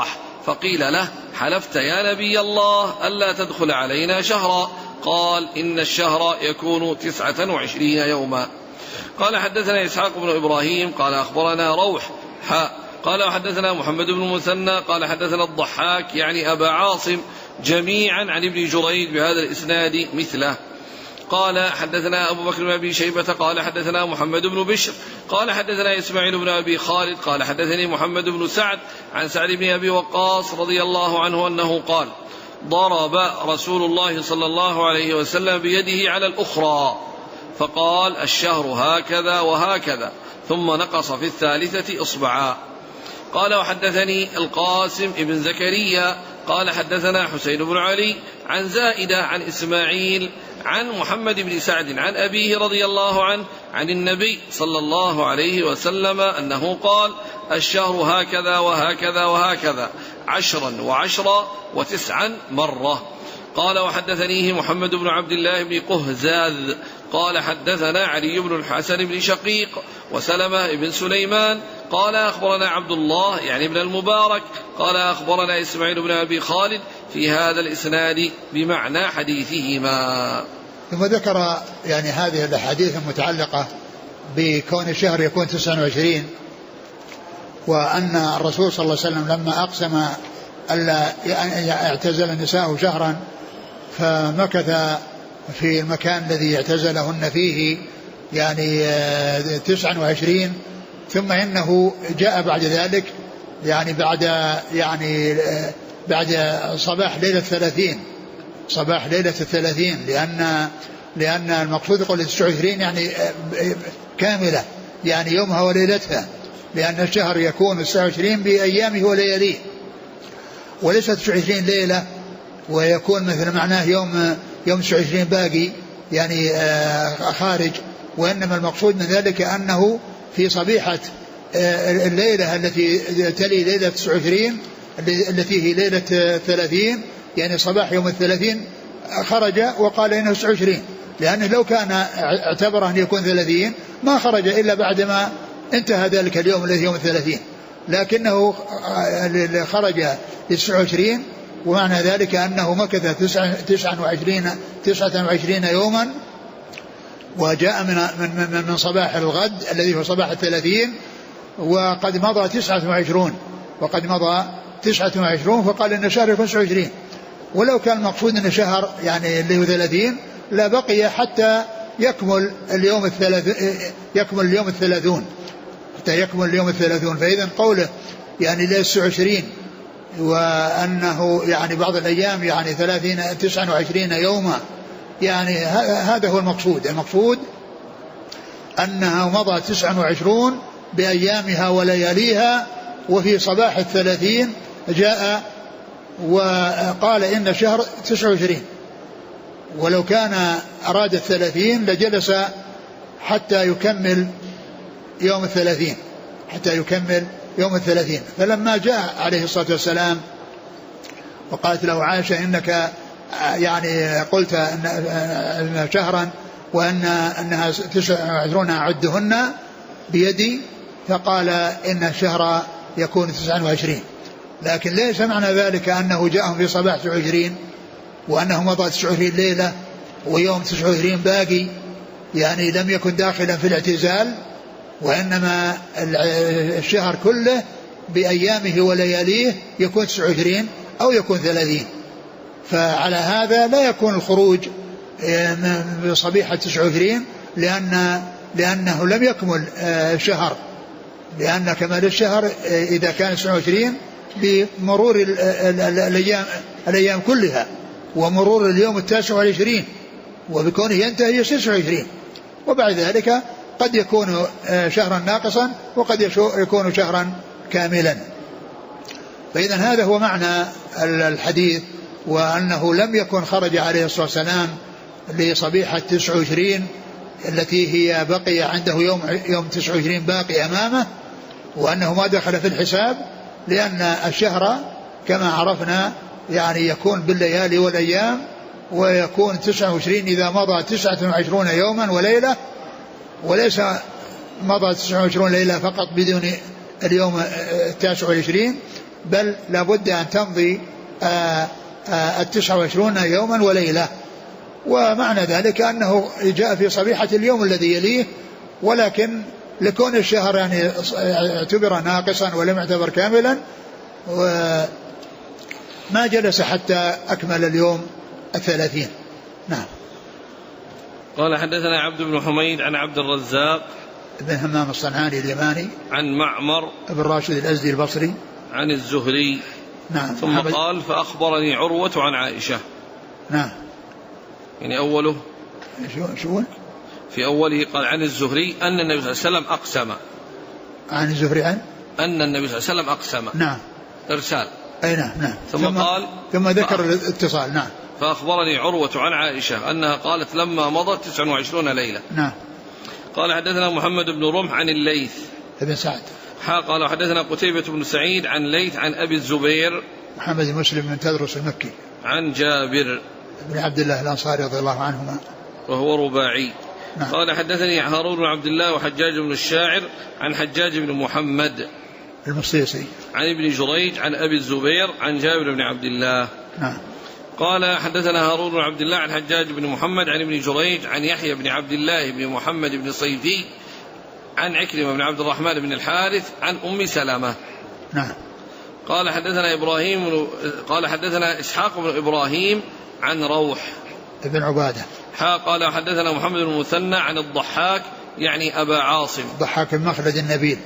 Speaker 1: فقيل له: حلفت يا نبي الله ألا تدخل علينا شهرا؟ قال: إن الشهر يكون 29 يوما. قال: حدثنا إسحاق بن إبراهيم قال أخبرنا روح قال: وحدثنا محمد بن المثنى قال حدثنا الضحاك يعني أبا عاصم جميعا عن ابن جريج بهذا الإسناد مثله. قال: حدثنا أبو بكر بن أبي شيبة قال حدثنا محمد بن بشر قال حدثنا إسماعيل بن أبي خالد قال حدثني محمد بن سعد عن سعد بن أبي وقاص رضي الله عنه أنه قال: ضرب رسول الله صلى الله عليه وسلم بيده على الأخرى فقال: الشهر هكذا وهكذا، ثم نقص في الثالثة إصبعا. قال: وحدثني القاسم ابن زكريا قال حدثنا حسين بن علي عن زائدة عن إسماعيل عن محمد بن سعد عن أبيه رضي الله عنه عن النبي صلى الله عليه وسلم أنه قال: الشهر هكذا وهكذا وهكذا 10 و10 و9 مرة. قال: وحدثنيه محمد بن عبد الله بن قهزاذ قال حدثنا علي بن الحسن بن شقيق وسلمة بن سليمان قال أخبرنا عبد الله يعني ابن المبارك قال أخبرنا إسماعيل بن أبي خالد في هذا الإسناد بمعنى حديثهما.
Speaker 2: ثم ذكر يعني هذه الأحاديث المتعلقة بكون الشهر يكون 29، وأن الرسول صلى الله عليه وسلم لما أقسم ألا يعتزل النساء شهرا فمكث في المكان الذي اعتزلهن فيه يعني 29، ثم إنه جاء بعد ذلك يعني بعد صباح ليلة 30 لأن المقصود يقول 29 يعني كاملة يعني يومها وليلتها، لأن الشهر يكون 29 بأيامه ولياليه وليس 29 ليلة ويكون مثل معناه يوم 29 باقي يعني خارج، وإنما المقصود من ذلك أنه في صبيحة الليلة التي تلي ليلة 29 التي هي ليلة 30 يعني صباح يوم 30 خرج وقال إنه 29، لأنه لو كان اعتبره أن يكون 30 ما خرج إلا بعدما انتهى ذلك اليوم الذي يوم 30، لكنه خرج ل 29 ومعنى ذلك أنه مكث 29 يوما، وجاء من صباح الغد الذي هو صباح 30 وقد مضى 29 فقال إن الشهر يكون 29. ولو كان المقصود أن الشهر يعني اللي هو 30 لا بقي حتى يكمل اليوم 30 حتى يكمل اليوم 30. فإذا قوله يعني ليس 29 وأنه يعني بعض الأيام يعني 29 يوما يعني هذا هو المقصود أنها مضى 29 بأيامها ولياليها، وفي صباح 30 جاء وقال إن الشهر 29، ولو كان أراد 30 لجلس حتى يكمل يوم 30 فلما جاء عليه الصلاة والسلام وقالت له عائشة إنك يعني قلت أن شهرا وأنها 29 أعدهن بيدي، فقال إن الشهر يكون 29، لكن ليس معنى ذلك أنه جاءهم في صباح 29 وأنه مضى 29 ليلة ويوم 29 باقي، يعني لم يكن داخلا في الاعتزال، وإنما الشهر كله بأيامه ولياليه يكون 29 أو يكون 30. فعلى هذا لا يكون الخروج بصبيحة 29 لأنه لم يكمل الشهر، لأن كمال الشهر إذا كان 29 بمرور الأيام كلها ومرور اليوم 29 وبكونه ينتهي 26، وبعد ذلك قد يكون شهرا ناقصا وقد يكون شهرا كاملا. فإذا هذا هو معنى الحديث، وأنه لم يكن خرج عليه الصلاة والسلام لصبيحة 29 التي هي بقي عنده يوم 29 باقي أمامه، وأنه ما دخل في الحساب، لأن الشهر كما عرفنا يعني يكون بالليالي والأيام، ويكون 29 إذا مضى 29 يوما وليلة، وليس مضى 29 ليلة فقط بدون اليوم 29، بل لابد أن تمضي 29 يوما وليلة. ومعنى ذلك أنه جاء في صبيحة اليوم الذي يليه، ولكن لكون الشهر يعني اعتبر ناقصا ولم يعتبر كاملا ما جلس حتى أكمل اليوم 30. نعم.
Speaker 1: قال حدثنا عبد بن حميد عن عبد الرزاق
Speaker 2: بن همام الصنعاني اليماني
Speaker 1: عن معمر
Speaker 2: بن راشد الأزدي البصري
Speaker 1: عن الزهري.
Speaker 2: نعم.
Speaker 1: ثم قال فأخبرني عروة عن عائشة.
Speaker 2: نعم.
Speaker 1: يعني أوله
Speaker 2: شو
Speaker 1: في أوله قال عن الزهري أن النبي صلى الله عليه وسلم أقسم.
Speaker 2: عن الزهري
Speaker 1: أن النبي صلى الله عليه وسلم أقسم.
Speaker 2: نعم.
Speaker 1: إرسال.
Speaker 2: أي نعم. ثم ذكر الاتصال. نعم.
Speaker 1: فأخبرني عروة عن عائشة أنها قالت لما مضت 29 ليلة.
Speaker 2: نعم.
Speaker 1: قال حدثنا محمد بن رمح عن الليث
Speaker 2: ابن سعد.
Speaker 1: قال حدثنا قتيبة بن سعيد عن ليث عن أبي الزبير
Speaker 2: محمد مسلم بن تدرس المكي
Speaker 1: عن جابر
Speaker 2: بن عبد الله الأنصاري رضي الله عنهما
Speaker 1: وهو رباعي.
Speaker 2: نعم.
Speaker 1: قال حدثني هارون بن عبد الله وحجاج بن الشاعر عن حجاج بن محمد
Speaker 2: المصيصي
Speaker 1: عن ابن جريج عن أبي الزبير عن جابر بن عبد الله.
Speaker 2: نعم.
Speaker 1: قال حدثنا هارون بن عبد الله عن حجاج بن محمد عن ابن جريج عن يحيى بن عبد الله بن محمد بن صيفي عن عكرمة بن عبد الرحمن بن الحارث عن أم سلمة.
Speaker 2: نعم.
Speaker 1: قال حدثنا إسحاق بن إبراهيم عن روح
Speaker 2: ابن عبادة.
Speaker 1: قال حدثنا محمد بن المثنى عن الضحاك يعني أبا عاصم
Speaker 2: ضحاك المخلد النبيل.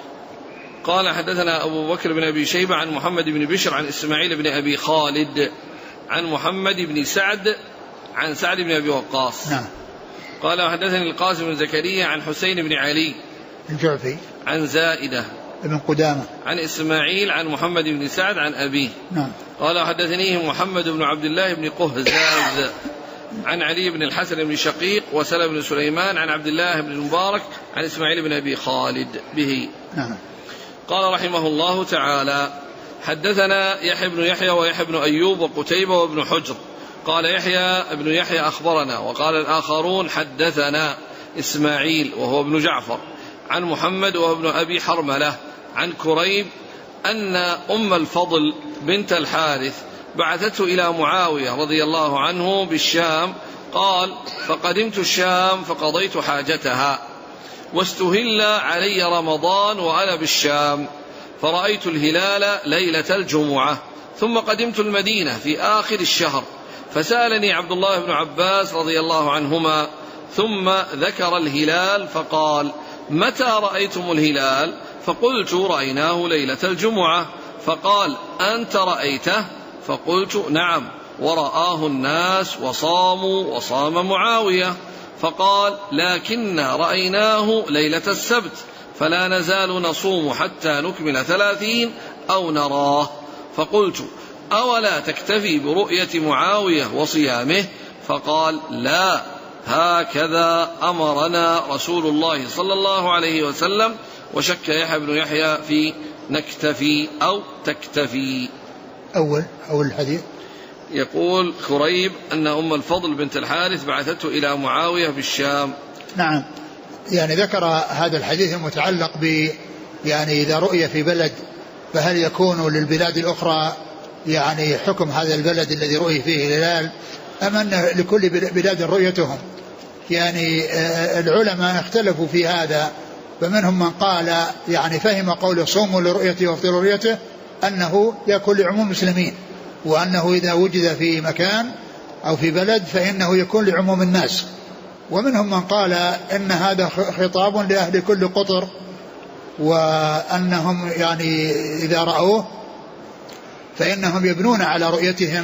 Speaker 1: قال حدثنا أبو بكر بن أبي شيبة عن محمد بن بشر عن إسماعيل بن أبي خالد عن محمد بن سعد عن سعد بن أبي وقاص.
Speaker 2: نعم.
Speaker 1: قال حدثني القاسم بن زكريا عن حسين بن علي
Speaker 2: الجعفي
Speaker 1: عن زائدة
Speaker 2: ابن قدامة
Speaker 1: عن إسماعيل عن محمد بن سعد عن أبيه.
Speaker 2: نعم.
Speaker 1: قال حدثنيه محمد بن عبد الله بن قهزاز عن علي بن الحسن بن شقيق وسلم بن سليمان عن عبد الله بن المبارك عن إسماعيل بن أبي خالد به.
Speaker 2: نعم.
Speaker 1: قال رحمه الله تعالى حدثنا يحيى بن يحيى ويحيى بن أيوب وقتيبة وابن حجر. قال يحيى بن يحيى أخبرنا وقال الآخرون حدثنا إسماعيل وهو ابن جعفر عن محمد وهو ابن أبي حرملة عن كريب أن أم الفضل بنت الحارث بعثته إلى معاوية رضي الله عنه بالشام. قال فقدمت الشام فقضيت حاجتها واستهل علي رمضان وأنا بالشام فرأيت الهلال ليلة الجمعة ثم قدمت المدينة في آخر الشهر فسألني عبد الله بن عباس رضي الله عنهما ثم ذكر الهلال فقال متى رأيتم الهلال؟ فقلت رأيناه ليلة الجمعة. فقال أنت رأيته؟ فقلت نعم ورآه الناس وصاموا وصام معاوية. فقال لكن رأيناه ليلة السبت فلا نزال نصوم حتى نكمل 30 أو نراه. فقلت أولا تكتفي برؤية معاوية وصيامه؟ فقال لا هكذا أمرنا رسول الله صلى الله عليه وسلم. وشك يحيى بن يحيى في نكتفي أو تكتفي.
Speaker 2: أول الحديث
Speaker 1: يقول كريب أن أم الفضل بنت الحارث بعثته إلى معاوية بالشام.
Speaker 2: نعم. يعني ذكر هذا الحديث المتعلق يعني إذا رؤية في بلد فهل يكون للبلاد الأخرى يعني حكم هذا البلد الذي رؤي فيه الهلال أم أن لكل بلاد رؤيتهم؟ يعني العلماء اختلفوا في هذا، فمنهم من قال يعني فهم قول صوموا لرؤيته وافطروا لرؤيته أنه يكون لعموم المسلمين، وأنه إذا وجد في مكان أو في بلد فإنه يكون لعموم الناس. ومنهم من قال إن هذا خطاب لأهل كل قطر، وأنهم يعني إذا رأوه فإنهم يبنون على رؤيتهم.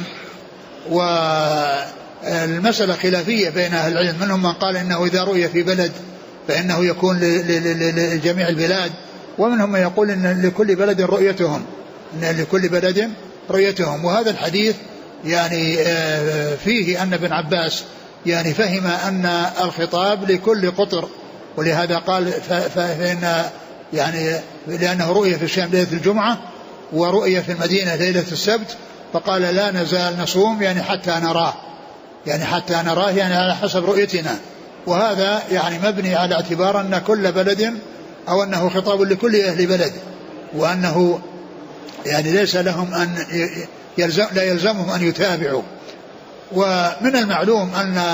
Speaker 2: والمسألة خلافية بين أهل العلم، منهم من قال إنه إذا رؤي في بلد فإنه يكون لجميع البلاد، ومنهم من يقول إن لكل بلد رؤيتهم، إن لكل بلد رؤيتهم. وهذا الحديث يعني فيه أن ابن عباس يعني فهم أن الخطاب لكل قطر، ولهذا قال فإن يعني لأنه رؤية في الشام ليلة الجمعة ورؤية في المدينة ليلة السبت، فقال لا نزال نصوم يعني حتى نراه، يعني حتى نراه يعني على حسب رؤيتنا. وهذا يعني مبني على اعتبار أن كل بلد أو أنه خطاب لكل أهل بلد، وأنه يعني ليس لهم أن لا يلزمهم أن يتابعوا. ومن المعلوم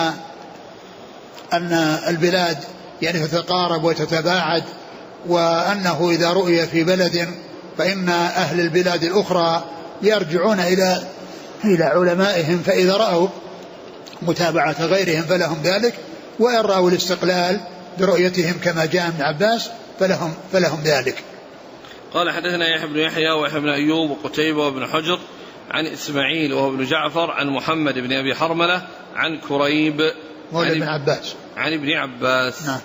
Speaker 2: أن البلاد يعني تتقارب وتتباعد، وأنه إذا رؤي في بلد فإن أهل البلاد الأخرى يرجعون إلى علمائهم، فإذا رأوا متابعة غيرهم فلهم ذلك، وإن رأوا الاستقلال برؤيتهم كما جاء ابن عباس فلهم ذلك.
Speaker 1: قال حدثنا يحيى بن يحيى ويحيى بن أيوب وقتيبة وابن حجر عن إسماعيل وهو ابن جعفر عن محمد بن أبي حرملة عن كريب عن ابن عباس.
Speaker 2: نعم.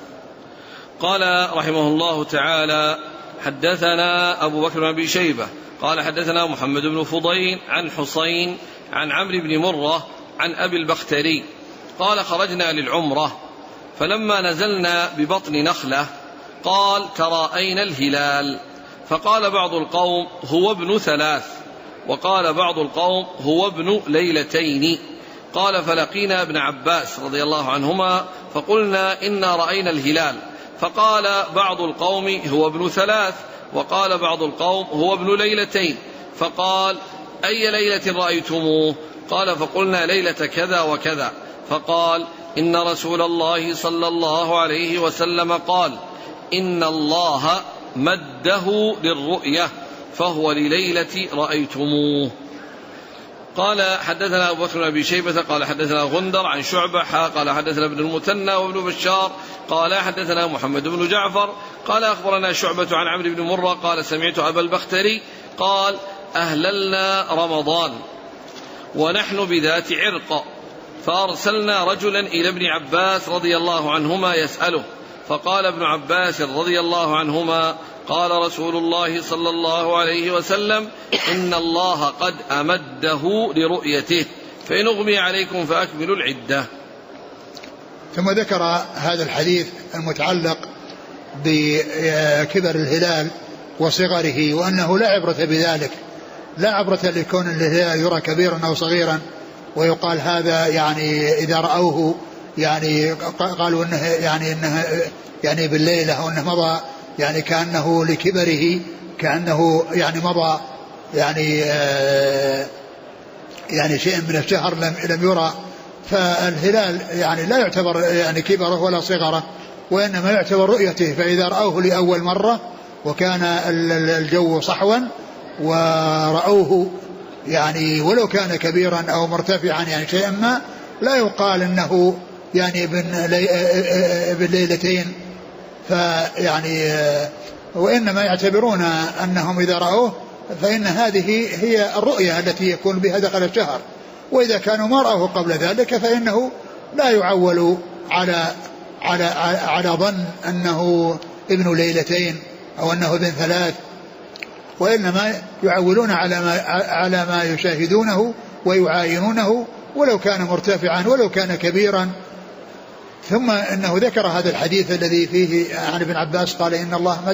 Speaker 1: قال رحمه الله تعالى حدثنا أبو بكر بن أبي شيبة قال حدثنا محمد بن فضيل عن حسين عن عمرو بن مرة عن أبي البختري قال خرجنا للعمرة فلما نزلنا ببطن نخلة قال ترى أين الهلال؟ فقال بعض القوم هو ابن 3 وقال بعض القوم هو ابن ليلتين. قال فلقينا ابن عباس رضي الله عنهما فقلنا إنا رأينا الهلال. فقال بعض القوم هو ابن 3 وقال بعض القوم هو ابن ليلتين. فقال أي ليلة رأيتموه؟ قال فقلنا ليلة كذا وكذا. فقال إن رسول الله صلى الله عليه وسلم قال إن الله مده للرؤية فهو لليلة رأيتموه. قال حدثنا أبو بكر بن أبي شيبة قال حدثنا غندر عن شعبة قال حدثنا ابن المثنى وابن بشار قال حدثنا محمد بن جعفر قال أخبرنا شعبة عن عمرو بن مرة قال سمعت أبا البختري قال أهللنا رمضان ونحن بذات عرق فأرسلنا رجلا إلى ابن عباس رضي الله عنهما يسأله. فقال ابن عباس رضي الله عنهما قال رسول الله صلى الله عليه وسلم إن الله قد أمده لرؤيته فإن أغمي عليكم فأكملوا العدة.
Speaker 2: ثم ذكر هذا الحديث المتعلق بكبر الهلال وصغره، وأنه لا عبرة بذلك، لا عبرة لكون الهلال يرى كبيرا أو صغيرا ويقال هذا يعني إذا رأوه يعني قالوا إنه يعني بالليلة أو إنه مضى يعني كأنه لكبره كأنه يعني مضى يعني شيء من الشهر لم يرى. فالهلال يعني لا يعتبر يعني كبره ولا صغره، وإنما يعتبر رؤيته. فإذا رأوه لأول مرة وكان الجو صحوا ورأوه يعني ولو كان كبيرا أو مرتفعا يعني شيئا ما، لا يقال إنه يعني بالليلتين، فيعني وإنما يعتبرون أنهم إذا رأوه فإن هذه هي الرؤية التي يكون بها دخل الشهر. وإذا كانوا ما رأوه قبل ذلك فإنه لا يعول على ظن أنه ابن ليلتين أو أنه ابن 3، وإنما يعولون على ما يشاهدونه ويعاينونه ولو كان مرتفعا ولو كان كبيرا. ثم إنه ذكر هذا الحديث الذي فيه عن ابن عباس قال إن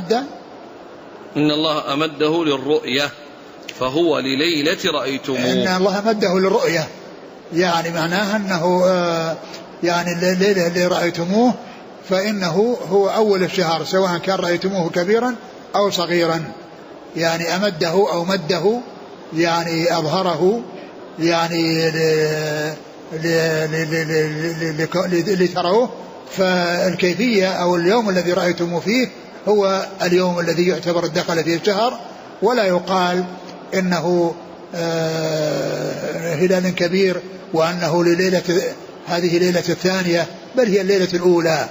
Speaker 2: الله
Speaker 1: أمده للرؤية فهو لليلة رأيتموه.
Speaker 2: إن الله أمده للرؤية يعني معناه أنه يعني الليلة اللي رأيتموه فإنه هو أول الشهر سواء كان رأيتموه كبيرا أو صغيرا، يعني أمده أو مده يعني أظهره يعني لتروه. فالكيفية أو اليوم الذي رأيتموه فيه هو اليوم الذي يعتبر دخل فيه الشهر، ولا يقال إنه هلال كبير وأنه هذه ليلة الثانية، بل هي الليلة الأولى.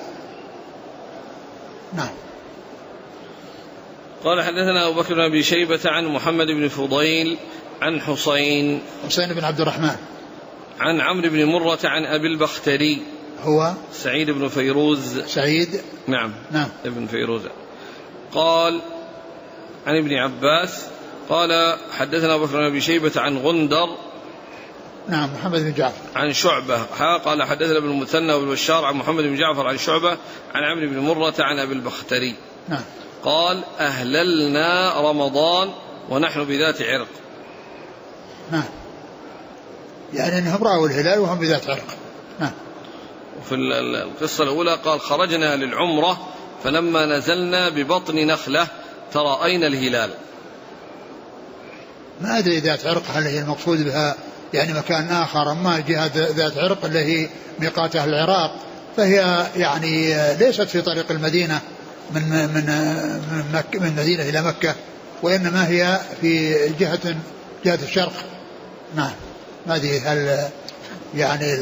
Speaker 2: نعم.
Speaker 1: قال حدثنا أبو بكر بن أبي شيبة عن محمد بن فضيل عن حسين
Speaker 2: بن عبد الرحمن
Speaker 1: عن عمرو بن مرة عن أبي البختري
Speaker 2: هو
Speaker 1: سعيد بن فيروز نعم ابن فيروز قال عن ابن عباس قال حدثنا أبو بكر بن أبي شيبة عن غندر
Speaker 2: نعم محمد بن جعفر عن
Speaker 1: شعبة قال حدثنا ابن المثنى وابن بشار عن محمد بن جعفر عن شعبة عن عمرو بن مرة عن أبي البختري
Speaker 2: نعم
Speaker 1: قال أهللنا رمضان ونحن بذات عرق.
Speaker 2: نعم يعني أنهم رأوا الهلال وهم بذات عرق. نعم.
Speaker 1: وفي القصة الأولى قال خرجنا للعمرة فلما نزلنا ببطن نخلة ترى أين الهلال.
Speaker 2: ما أدري ذات عرق هل هي المقصود بها يعني مكان آخر، أما جهة ذات عرق اللي هي ميقات أهل العراق فهي يعني ليست في طريق المدينة من المدينة إلى مكة، وإنما هي في جهة الشرق. نعم. ما أدري هل يعني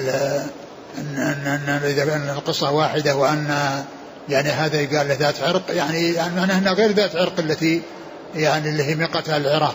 Speaker 2: إذا كان القصة واحدة وأن يعني هذا قال له ذات عرق يعني معناه أنها غير ذات عرق التي يعني اللي هي ميقات أهل العراق.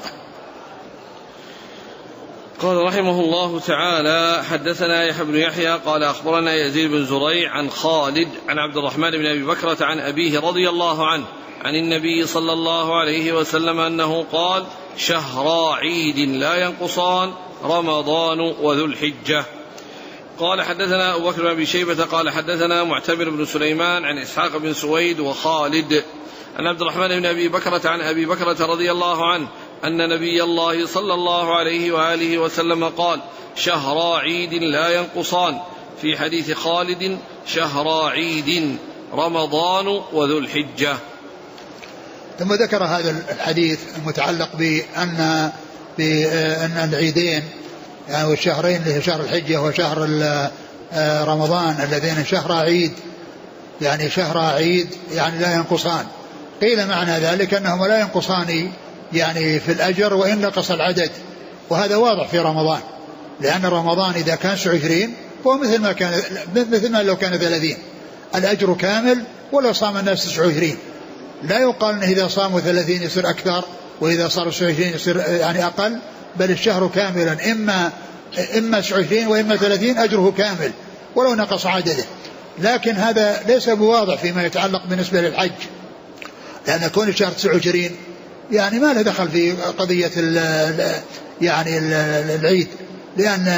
Speaker 1: قال رحمه الله تعالى: حدثنا يحيى بن يحيى قال أخبرنا يزيد بن زريع عن خالد عن عبد الرحمن بن أبي بكرة عن أبيه رضي الله عنه عن النبي صلى الله عليه وسلم أنه قال: شهرا عيد لا ينقصان، رمضان وذو الحجة. قال حدثنا أبو بكر بن أبي شيبة قال حدثنا معتمر بن سليمان عن إسحاق بن سويد وخالد عن عبد الرحمن بن أبي بكرة عن أبي بكرة رضي الله عنه أن نبي الله صلى الله عليه وآله وسلم قال: شهرا عيد لا ينقصان. في حديث خالد: شهرا عيد، رمضان وذو الحجة.
Speaker 2: ثم ذكر هذا الحديث المتعلق بأن العيدين يعني والشهرين اللي هي شهر الحجة وشهر رمضان اللذين شهر عيد يعني شهر عيد يعني لا ينقصان. قيل معنى ذلك أنهما لا ينقصان يعني في الأجر وإن نقص العدد، وهذا واضح في رمضان، لأن رمضان إذا كان 20 فهو مثل ما لو كان 30 الأجر كامل، ولو صام الناس 29 لا يقال أنه إذا صاموا 30 يصير أكثر وإذا صاروا 29 يصير يعني أقل، بل الشهر كاملا إما 29 وإما 30 أجره كامل ولو نقص عدده. لكن هذا ليس بواضح فيما يتعلق بالنسبة للحج، لأن كون الشهر 29 يعني ما له دخل في قضية يعني العيد، لأن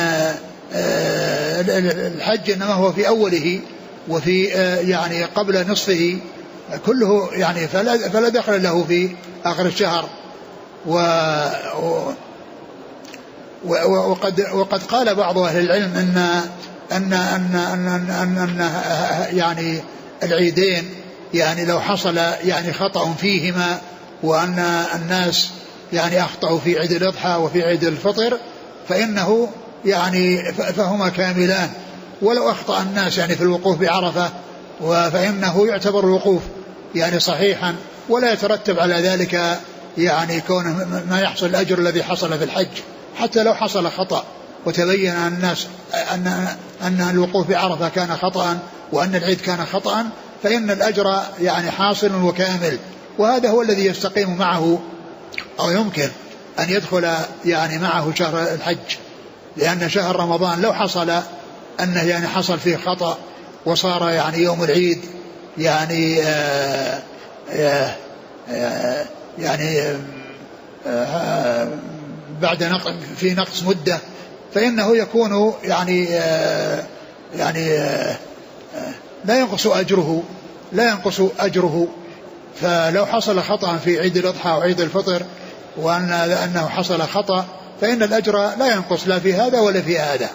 Speaker 2: الحج إنما هو في أوله وفي يعني قبل نصفه كله يعني فلا دخل له في آخر الشهر. وقد قال بعض أهل العلم أن يعني العيدين يعني لو حصل يعني خطأ فيهما وأن الناس يعني أخطأوا في عيد الأضحى وفي عيد الفطر فإنه يعني فهما كاملان، ولو أخطأ الناس يعني في الوقوف بعرفة فإنه يعتبر الوقوف يعني صحيحا ولا يترتب على ذلك يعني كونه ما يحصل الأجر الذي حصل في الحج، حتى لو حصل خطأ وتبين الناس أن الوقوف بعرفة كان خطأ وأن العيد كان خطأ فإن الأجر يعني حاصل وكامل. وهذا هو الذي يستقيم معه أو يمكن أن يدخل يعني معه شهر الحج، لأن شهر رمضان لو حصل أنه يعني حصل فيه خطأ وصار يعني يوم العيد يعني يعني بعد نقص مدة فإنه يكون يعني لا ينقص أجره. فلو حصل خطأ في عيد الأضحى وعيد الفطر وأنه حصل خطأ فإن الأجر لا ينقص لا في هذا ولا في هذا.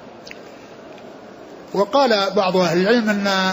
Speaker 2: وقال بعض أهل العلم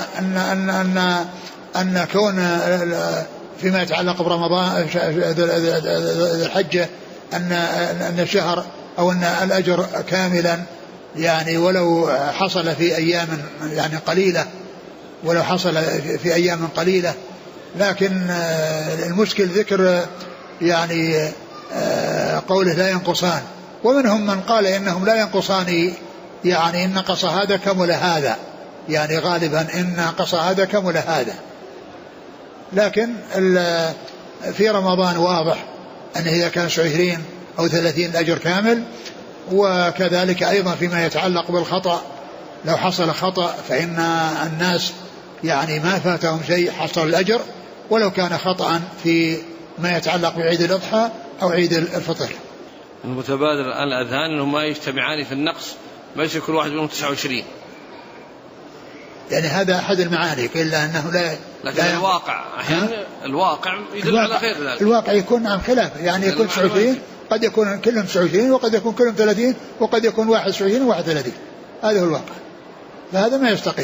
Speaker 2: أن كون فيما يتعلق برمضان الحجة أن الشهر أو أن الأجر كاملا يعني ولو حصل في أيام يعني قليلة ولو حصل في أيام قليلة، لكن المشكل ذكر يعني قوله لا ينقصان، ومنهم من قال إنهم لا ينقصان يعني إن نقص هذا كمل هذا، يعني غالبا إن نقص هذا كمل هذا. لكن في رمضان واضح أنه إذا كان 20 أو 30 الأجر كامل، وكذلك أيضا فيما يتعلق بالخطأ لو حصل خطأ فإن الناس يعني ما فاتهم شيء حصل الأجر ولو كان خطأ في ما يتعلق بعيد الأضحى أو عيد الفطر.
Speaker 1: المتبادر الآن الأذهان أنهم ما يجتمعان في النقص، ما يصير كل واحد منهم 29
Speaker 2: يعني هذا أحد المعاني، إلا أنه
Speaker 1: لكن الواقع أحيانا الواقع يدل على غير ذلك.
Speaker 2: الواقع يكون عن خلاف، يعني يكون 29 قد يكون كلهم 29 وقد يكون كلهم 30 وقد يكون 21 و31، هذا هو الواقع، فهذا ما يستقيم.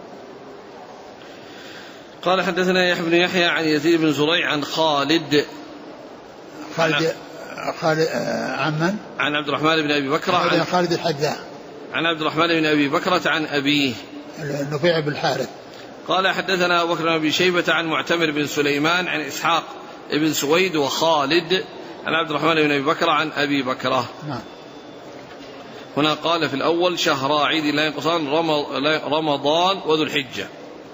Speaker 1: قال حدثنا يحيى بن يحيى عن يزيد بن زريع عن خالد
Speaker 2: خالد عمن؟
Speaker 1: عن عبد الرحمن بن أبي بكر
Speaker 2: عن خالد الحذاء
Speaker 1: عن عبد الرحمن بن أبي بكرة عن أبيه
Speaker 2: نفيع بن الحارث.
Speaker 1: قال حدثنا أبو بكر بن أبي شيبة عن معتمر بن سليمان عن إسحاق بن سويد وخالد عن عبد الرحمن بن أبي بكر عن أبي بكرة. هنا قال في الأول شهر عيد لا ينقصان رمضان وذو الحجة.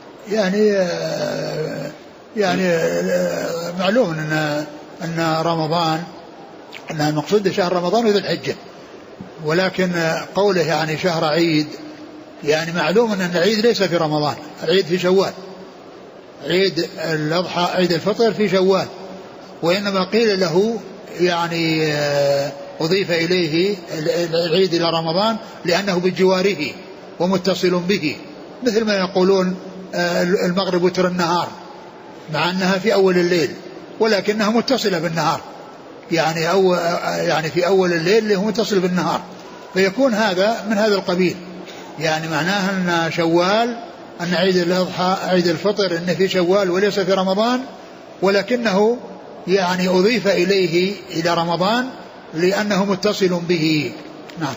Speaker 2: يعني معلوم أن رمضان أن المقصود شهر رمضان وذو الحجة، ولكن قوله يعني شهر عيد يعني معلوم أن العيد ليس في رمضان، العيد في شوال، عيد الأضحى عيد الفطر في شوال، وإنما قيل له يعني أضيف إليه العيد إلى رمضان لأنه بجواره ومتصل به، مثل ما يقولون المغرب وتر النهار، مع أنها في أول الليل ولكنها متصلة بالنهار، يعني في أول الليل اللي هو متصل بالنهار، فيكون هذا من هذا القبيل. يعني معناها أن شوال، أن عيد الأضحى عيد الفطر إن في شوال وليس في رمضان، ولكنه يعني أضيف إليه إلى رمضان لأنه متصل به. نعم.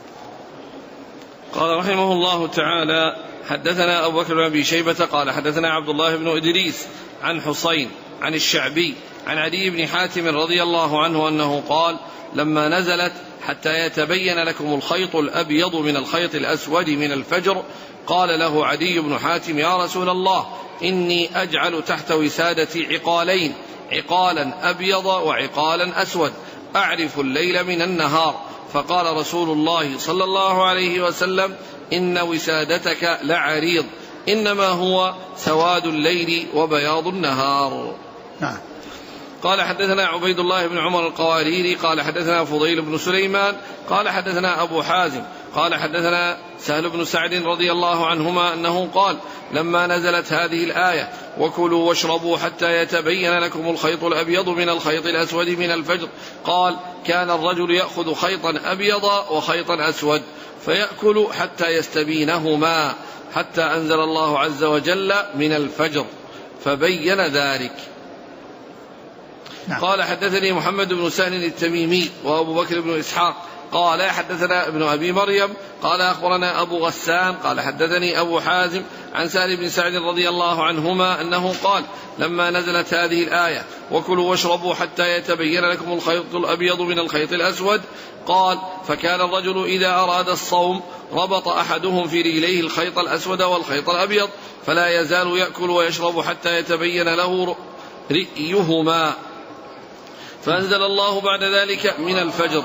Speaker 1: قال رحمه الله تعالى حدثنا أبو بكر بن أبي شيبة قال حدثنا عبد الله بن إدريس عن حسين عن الشعبي عن عدي بن حاتم رضي الله عنه أنه قال لما نزلت حتى يتبين لكم الخيط الأبيض من الخيط الأسود من الفجر قال له عدي بن حاتم يا رسول الله إني أجعل تحت وسادتي عقالين، عقالا أبيض وعقالا أسود، أعرف الليل من النهار. فقال رسول الله صلى الله عليه وسلم إن وسادتك لعريض، إنما هو سواد الليل وبياض النهار.
Speaker 2: نعم.
Speaker 1: قال حدثنا عبيد الله بن عمر القواريري قال حدثنا فضيل بن سليمان قال حدثنا أبو حازم قال حدثنا سهل بن سعد رضي الله عنهما أنه قال لما نزلت هذه الآية وكلوا واشربوا حتى يتبين لكم الخيط الأبيض من الخيط الأسود من الفجر قال كان الرجل يأخذ خيطا أبيض وخيطا أسود فيأكل حتى يستبينهما حتى أنزل الله عز وجل من الفجر فبين ذلك.
Speaker 2: نعم.
Speaker 1: قال حدثني محمد بن سهل التميمي وأبو بكر بن إسحاق قال حدثنا ابن أبي مريم قال أخبرنا أبو غسان قال حدثني أبو حازم عن سهل بن سعد رضي الله عنهما أنه قال لما نزلت هذه الآية وكلوا واشربوا حتى يتبين لكم الخيط الأبيض من الخيط الأسود قال فكان الرجل إذا أراد الصوم ربط أحدهم في رجليه الخيط الأسود والخيط الأبيض فلا يزال يأكل ويشرب حتى يتبين له رئيهما فأنزل الله بعد ذلك من الفجر.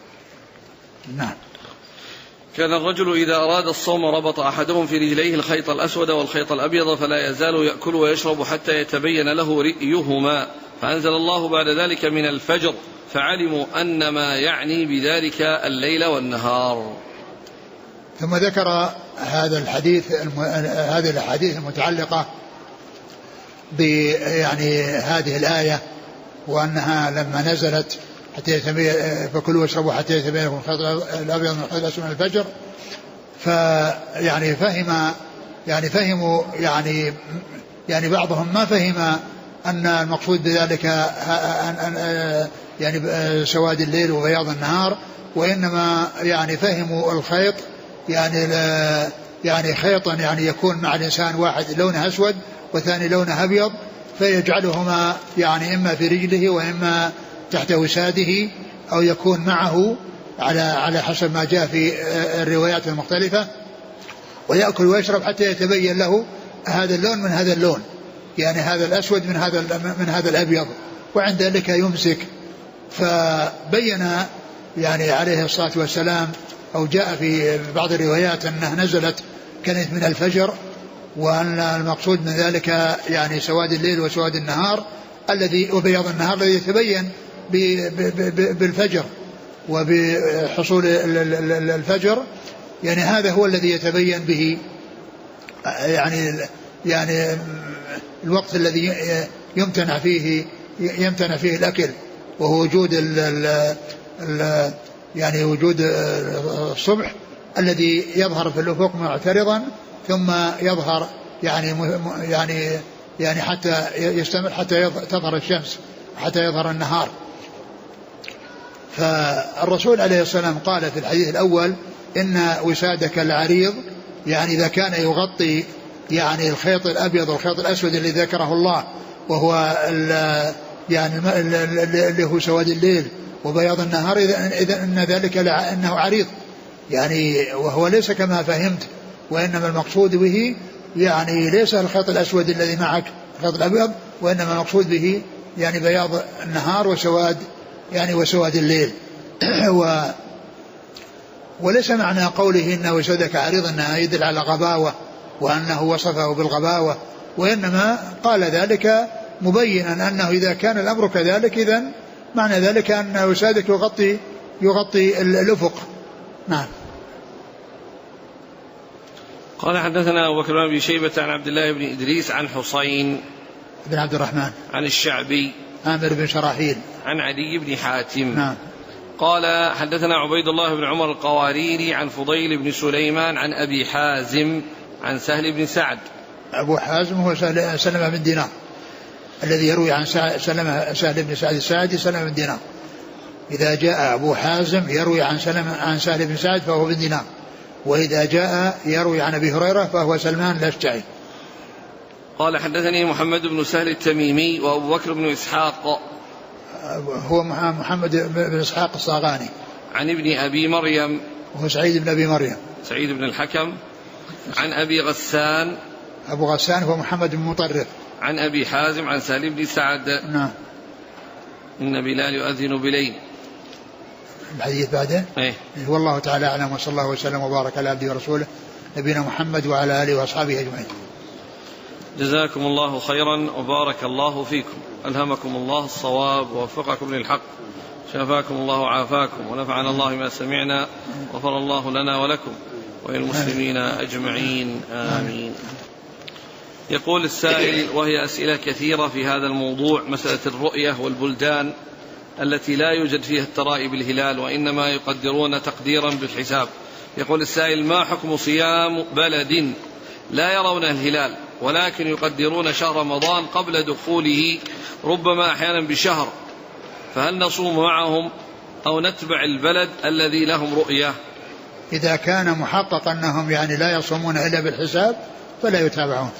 Speaker 2: نعم.
Speaker 1: كان الرجل إذا أراد الصوم ربط أحدهم في رجليه الخيط الأسود والخيط الأبيض فلا يزال يأكل ويشرب حتى يتبين له رئيهما فأنزل الله بعد ذلك من الفجر فعلموا أن ما يعني بذلك الليل والنهار.
Speaker 2: ثم ذكر هذا الحديث هذه الأحاديث المتعلقة يعني هذه الآية وأنها لما نزلت حتى فكلوا واشربوا حتى يتبين لكم الخيط الأبيض من الخيط الأسود من الفجر فيعني فهموا يعني بعضهم ما فهم أن المقصود بذلك يعني سواد الليل وبياض النهار وإنما يعني فهموا الخيط يعني خيطا يعني يكون مع الإنسان واحد لونه أسود والثاني لونه أبيض فيجعلهما يعني إما في رجله وإما تحت وساده أو يكون معه على حسب ما جاء في الروايات المختلفة ويأكل ويشرب حتى يتبين له هذا اللون من هذا اللون يعني هذا الأسود من هذا الأبيض وعند ذلك يمسك. فبين يعني عليه الصلاة والسلام أو جاء في بعض الروايات أنها نزلت كانت من الفجر وأن المقصود من ذلك يعني سواد الليل وسواد النهار الذي وبياض النهار الذي يتبين بالفجر وبحصول الفجر يعني هذا هو الذي يتبين به يعني الوقت الذي يمتنع فيه الأكل وهو وجود يعني وجود الصبح الذي يظهر في الأفق معترضا ثم يظهر يعني حتى يستمر حتى تظهر الشمس حتى يظهر النهار. فالرسول عليه السلام قال في الحديث الأول إن وسادك العريض، يعني إذا كان يغطي يعني الخيط الأبيض والخيط الأسود الذي ذكره الله، وهو يعني اللي هو سواد الليل وبياض النهار، إذا إن ذلك أنه عريض يعني، وهو ليس كما فهمت، وإنما المقصود به يعني ليس الخيط الأسود الذي معك الخيط الأبيض، وإنما المقصود به يعني بياض النهار وسواد يعني وسواد الليل. وليس معنى قوله إن وسادك عريض أنه يدل على غباوة وأنه وصفه بالغباوة، وإنما قال ذلك مبينا أنه إذا كان الأمر كذلك إذن معنى ذلك أن وسادك يغطي الأفق. نعم.
Speaker 1: قال حدثنا أبو بكر بن أبي شيبة عن عبد الله بن إدريس عن حسين
Speaker 2: بن عبد الرحمن
Speaker 1: عن الشعبي
Speaker 2: عامر بن شراحيل
Speaker 1: عن علي بن حاتم.
Speaker 2: نعم.
Speaker 1: قال حدثنا عبيد الله بن عمر القواريري عن فضيل بن سليمان عن أبي حازم عن سهل بن سعد.
Speaker 2: أبو حازم هو سلمة بن دينار الذي يروي عن سهل بن سعد الساعدي، سلمة بن دينار. إذا جاء أبو حازم يروي عن سهل بن سعد فهو بن دينار، وإذا جاء يروي عن أبي هريرة فهو سلمان الأشجعي.
Speaker 1: قال حدثني محمد بن سهل التميمي وأبو بكر بن إسحاق
Speaker 2: هو محمد بن إسحاق الصاغاني
Speaker 1: عن ابن أبي مريم
Speaker 2: وهو سعيد بن أبي مريم
Speaker 1: سعيد بن الحكم عن أبي غسان
Speaker 2: أبو غسان هو محمد بن مطرف
Speaker 1: عن أبي حازم عن سهل بن سعد.
Speaker 2: نعم.
Speaker 1: إن بلال يؤذن بليل.
Speaker 2: الحديث بعده
Speaker 1: إيه؟
Speaker 2: والله تعالى أعلم، وصلى الله وسلم وبارك على عبده ورسوله نبينا محمد وعلى آله وأصحابه أجمعين.
Speaker 1: جزاكم الله خيرا وبارك الله فيكم، ألهمكم الله الصواب ووفقكم للحق، شفاكم الله وعافاكم، ونفعنا الله ما سمعنا، غفر الله لنا ولكم وللمسلمين أجمعين، آمين. يقول السائل، وهي أسئلة كثيرة في هذا الموضوع، مسألة الرؤية والبلدان التي لا يوجد فيها الترائي بالهلال وإنما يقدرون تقديرا بالحساب. يقول السائل: ما حكم صيام بلد لا يرون الهلال ولكن يقدرون شهر رمضان قبل دخوله ربما أحيانا بشهر، فهل نصوم معهم أو نتبع البلد الذي لهم رؤية؟
Speaker 2: إذا كان محقق أنهم يعني لا يصومون إلا بالحساب فلا يتابعون.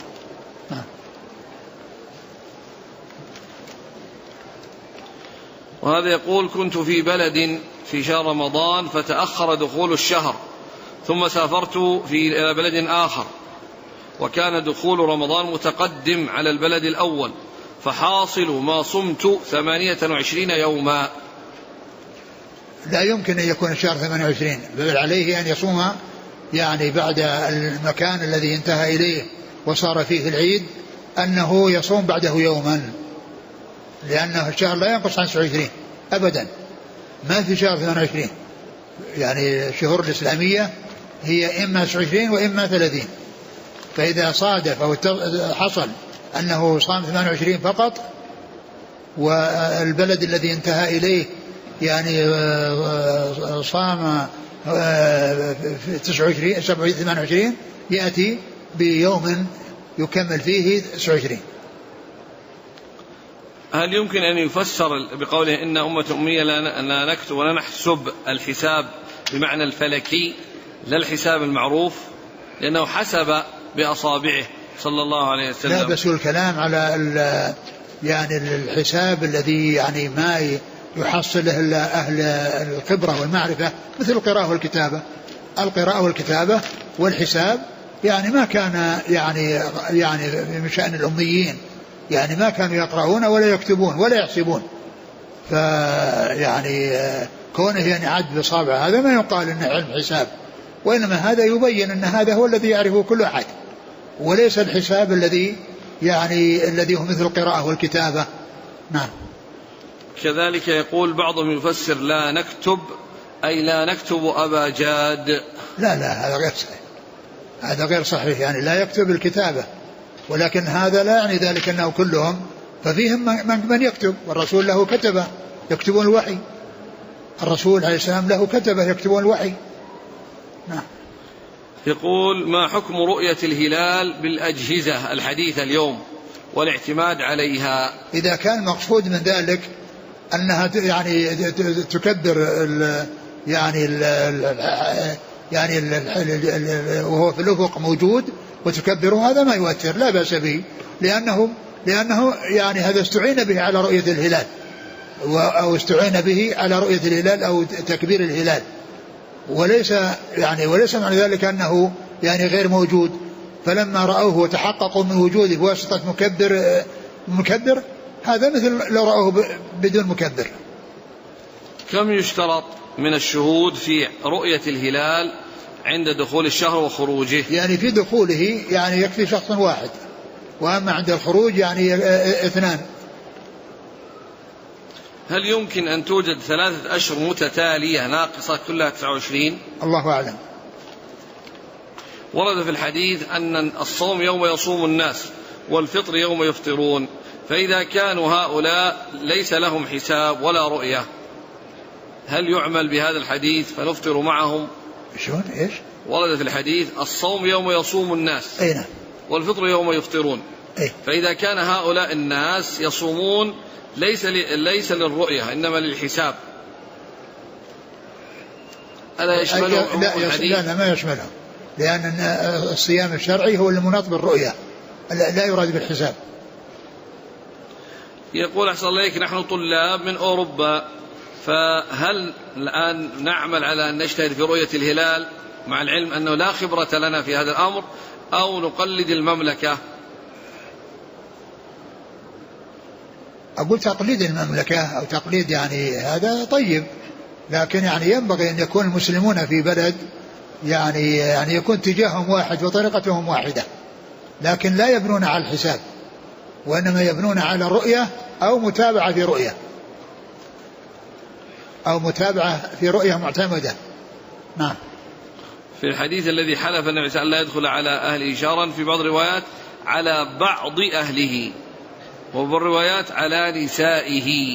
Speaker 1: وهذا يقول: كنت في بلد في شهر رمضان فتأخر دخول الشهر، ثم سافرت إلى بلد آخر وكان دخول رمضان متقدم على البلد الأول، فحاصل ما صمت 28 يوما.
Speaker 2: لا يمكن أن يكون الشهر 28، بل عليه أن يصوم يعني بعد المكان الذي انتهى إليه وصار فيه العيد، أنه يصوم بعده يوما، لأنه الشهر لا ينقص عن 29 أبدا، ما في شهر 28. يعني الشهور الإسلامية هي إما 29 وإما 30، فإذا صادف أو حصل أنه صام 28 فقط والبلد الذي انتهى إليه يعني صام 29 28 يأتي بيوم يكمل فيه 29.
Speaker 1: هل يمكن أن يفسر بقوله إن أمة أمية لا نكتب ولا نحسب الحساب بمعنى الفلكي لا الحساب المعروف، لأنه حسب بأصابعه صلى الله عليه وسلم؟
Speaker 2: لا بس الكلام على يعني الحساب الذي يعني ما يحصل له أهل الخبرة والمعرفة، مثل القراءة والكتابة. القراءة والكتابة والحساب يعني ما كان يعني من شأن الأميين، يعني ما كانوا يقرؤون ولا يكتبون ولا يحسبون، فيعني كونه يعني عد بصابع هذا ما يقال إنه علم حساب، وإنما هذا يبين أن هذا هو الذي يعرفه كل أحد، وليس الحساب الذي هو مثل القراءة والكتابة. نعم.
Speaker 1: كذلك يقول بعضهم يفسر لا نكتب أي لا نكتب أبا جاد.
Speaker 2: لا هذا غير صحيح، هذا غير صحيح، يعني لا يكتب الكتابة، ولكن هذا لا يعني ذلك أنه كلهم، ففيهم من يكتب، والرسول له كتبة يكتبون الوحي، الرسول عليه السلام له كتبة يكتبون الوحي. نعم.
Speaker 1: يقول: ما حكم رؤية الهلال بالأجهزة الحديثة اليوم والاعتماد عليها؟
Speaker 2: إذا كان مقصود من ذلك أنها يعني تكبر وهو في الأفق موجود وتكبره، هذا ما يؤثر، لا بأس به، لأنه يعني هذا استعين به على رؤية الهلال، أو استعين به على رؤية الهلال أو تكبير الهلال، وليس معنى ذلك أنه يعني غير موجود. فلما رأوه وتحققوا من وجوده بواسطة مكبر، هذا مثل لو رأوه بدون مكبر.
Speaker 1: كم يشترط من الشهود في رؤية الهلال عند دخول الشهر وخروجه؟
Speaker 2: يعني في دخوله يعني يكفي شخص واحد، وأما عند الخروج يعني 2.
Speaker 1: هل يمكن أن توجد 3 أشهر متتالية ناقصة كلها 29؟
Speaker 2: الله أعلم.
Speaker 1: ورد في الحديث أن الصوم يوم يصوم الناس والفطر يوم يفطرون، فإذا كانوا هؤلاء ليس لهم حساب ولا رؤية، هل يعمل بهذا الحديث فنفطر معهم؟
Speaker 2: شلون إيش؟
Speaker 1: ورد في الحديث الصوم يوم يصوم الناس والفطر يوم يفطرون، فإذا كان هؤلاء الناس يصومون ليس للرؤية إنما للحساب، ألا يشملهم الحديث؟
Speaker 2: لا ما يشملهم، لأن الصيام الشرعي هو المناط بالرؤية، لا يراد بالحساب.
Speaker 1: يقول أحسن الله إليك، نحن طلاب من أوروبا، فهل الآن نعمل على أن نجتهد في رؤية الهلال مع العلم أنه لا خبرة لنا في هذا الأمر، أو نقلد المملكة؟
Speaker 2: أقول تقليد المملكة أو تقليد يعني هذا طيب، لكن يعني ينبغي أن يكون المسلمون في بلد يعني يكون اتجاههم واحد وطريقتهم واحدة، لكن لا يبنون على الحساب، وإنما يبنون على الرؤية أو متابعة في رؤية معتمدة. نعم.
Speaker 1: في الحديث الذي حلف النبي صلى الله عليه وسلم لا يدخل على أهله شهرا، في بعض الروايات على بعض أهله، وبالروايات على نسائه،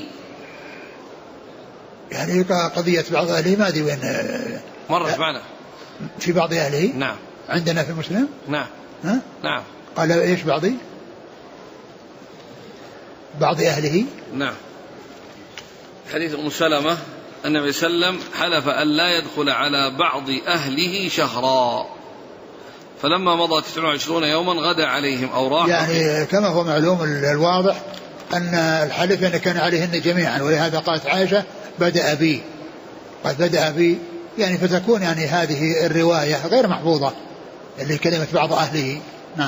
Speaker 2: يعني قضية بعض أهله ما أدري وين
Speaker 1: مرت معنا.
Speaker 2: في بعض أهله؟
Speaker 1: نعم.
Speaker 2: عندنا في مسلم؟
Speaker 1: نعم.
Speaker 2: ها؟
Speaker 1: نعم.
Speaker 2: قال إيش بعض أهله؟
Speaker 1: نعم. حديث أم سلمة النبي صلى الله عليه وسلم حلف أن لا يدخل على بعض أهله شهرا، فلما مضى 29 يوما غدا عليهم أو راح.
Speaker 2: يعني كما هو معلوم الواضح أن الحلف يعني كان عليهن جميعا، ولهذا قالت عائشة بدأ بي، يعني فتكون يعني هذه الرواية غير محفوظة اللي كلمة بعض أهله. نعم.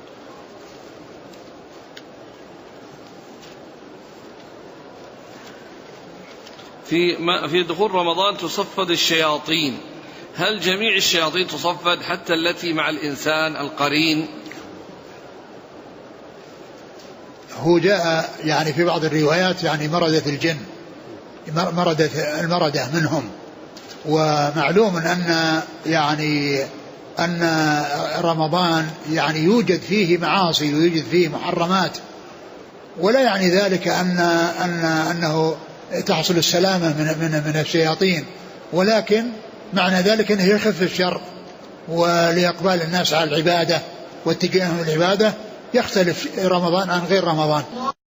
Speaker 1: في دخول رمضان تصفد الشياطين، هل جميع الشياطين تصفد حتى التي مع الإنسان القرين؟
Speaker 2: هو جاء يعني في بعض الروايات يعني مردة الجن، مردة المردة منهم، ومعلوم أن رمضان يعني يوجد فيه معاصي ويوجد فيه محرمات، ولا يعني ذلك أنه تحصل السلامة من الشياطين، ولكن معنى ذلك أنه يخف الشر، ولإقبال الناس على العبادة واتجاههم العبادة يختلف رمضان عن غير رمضان.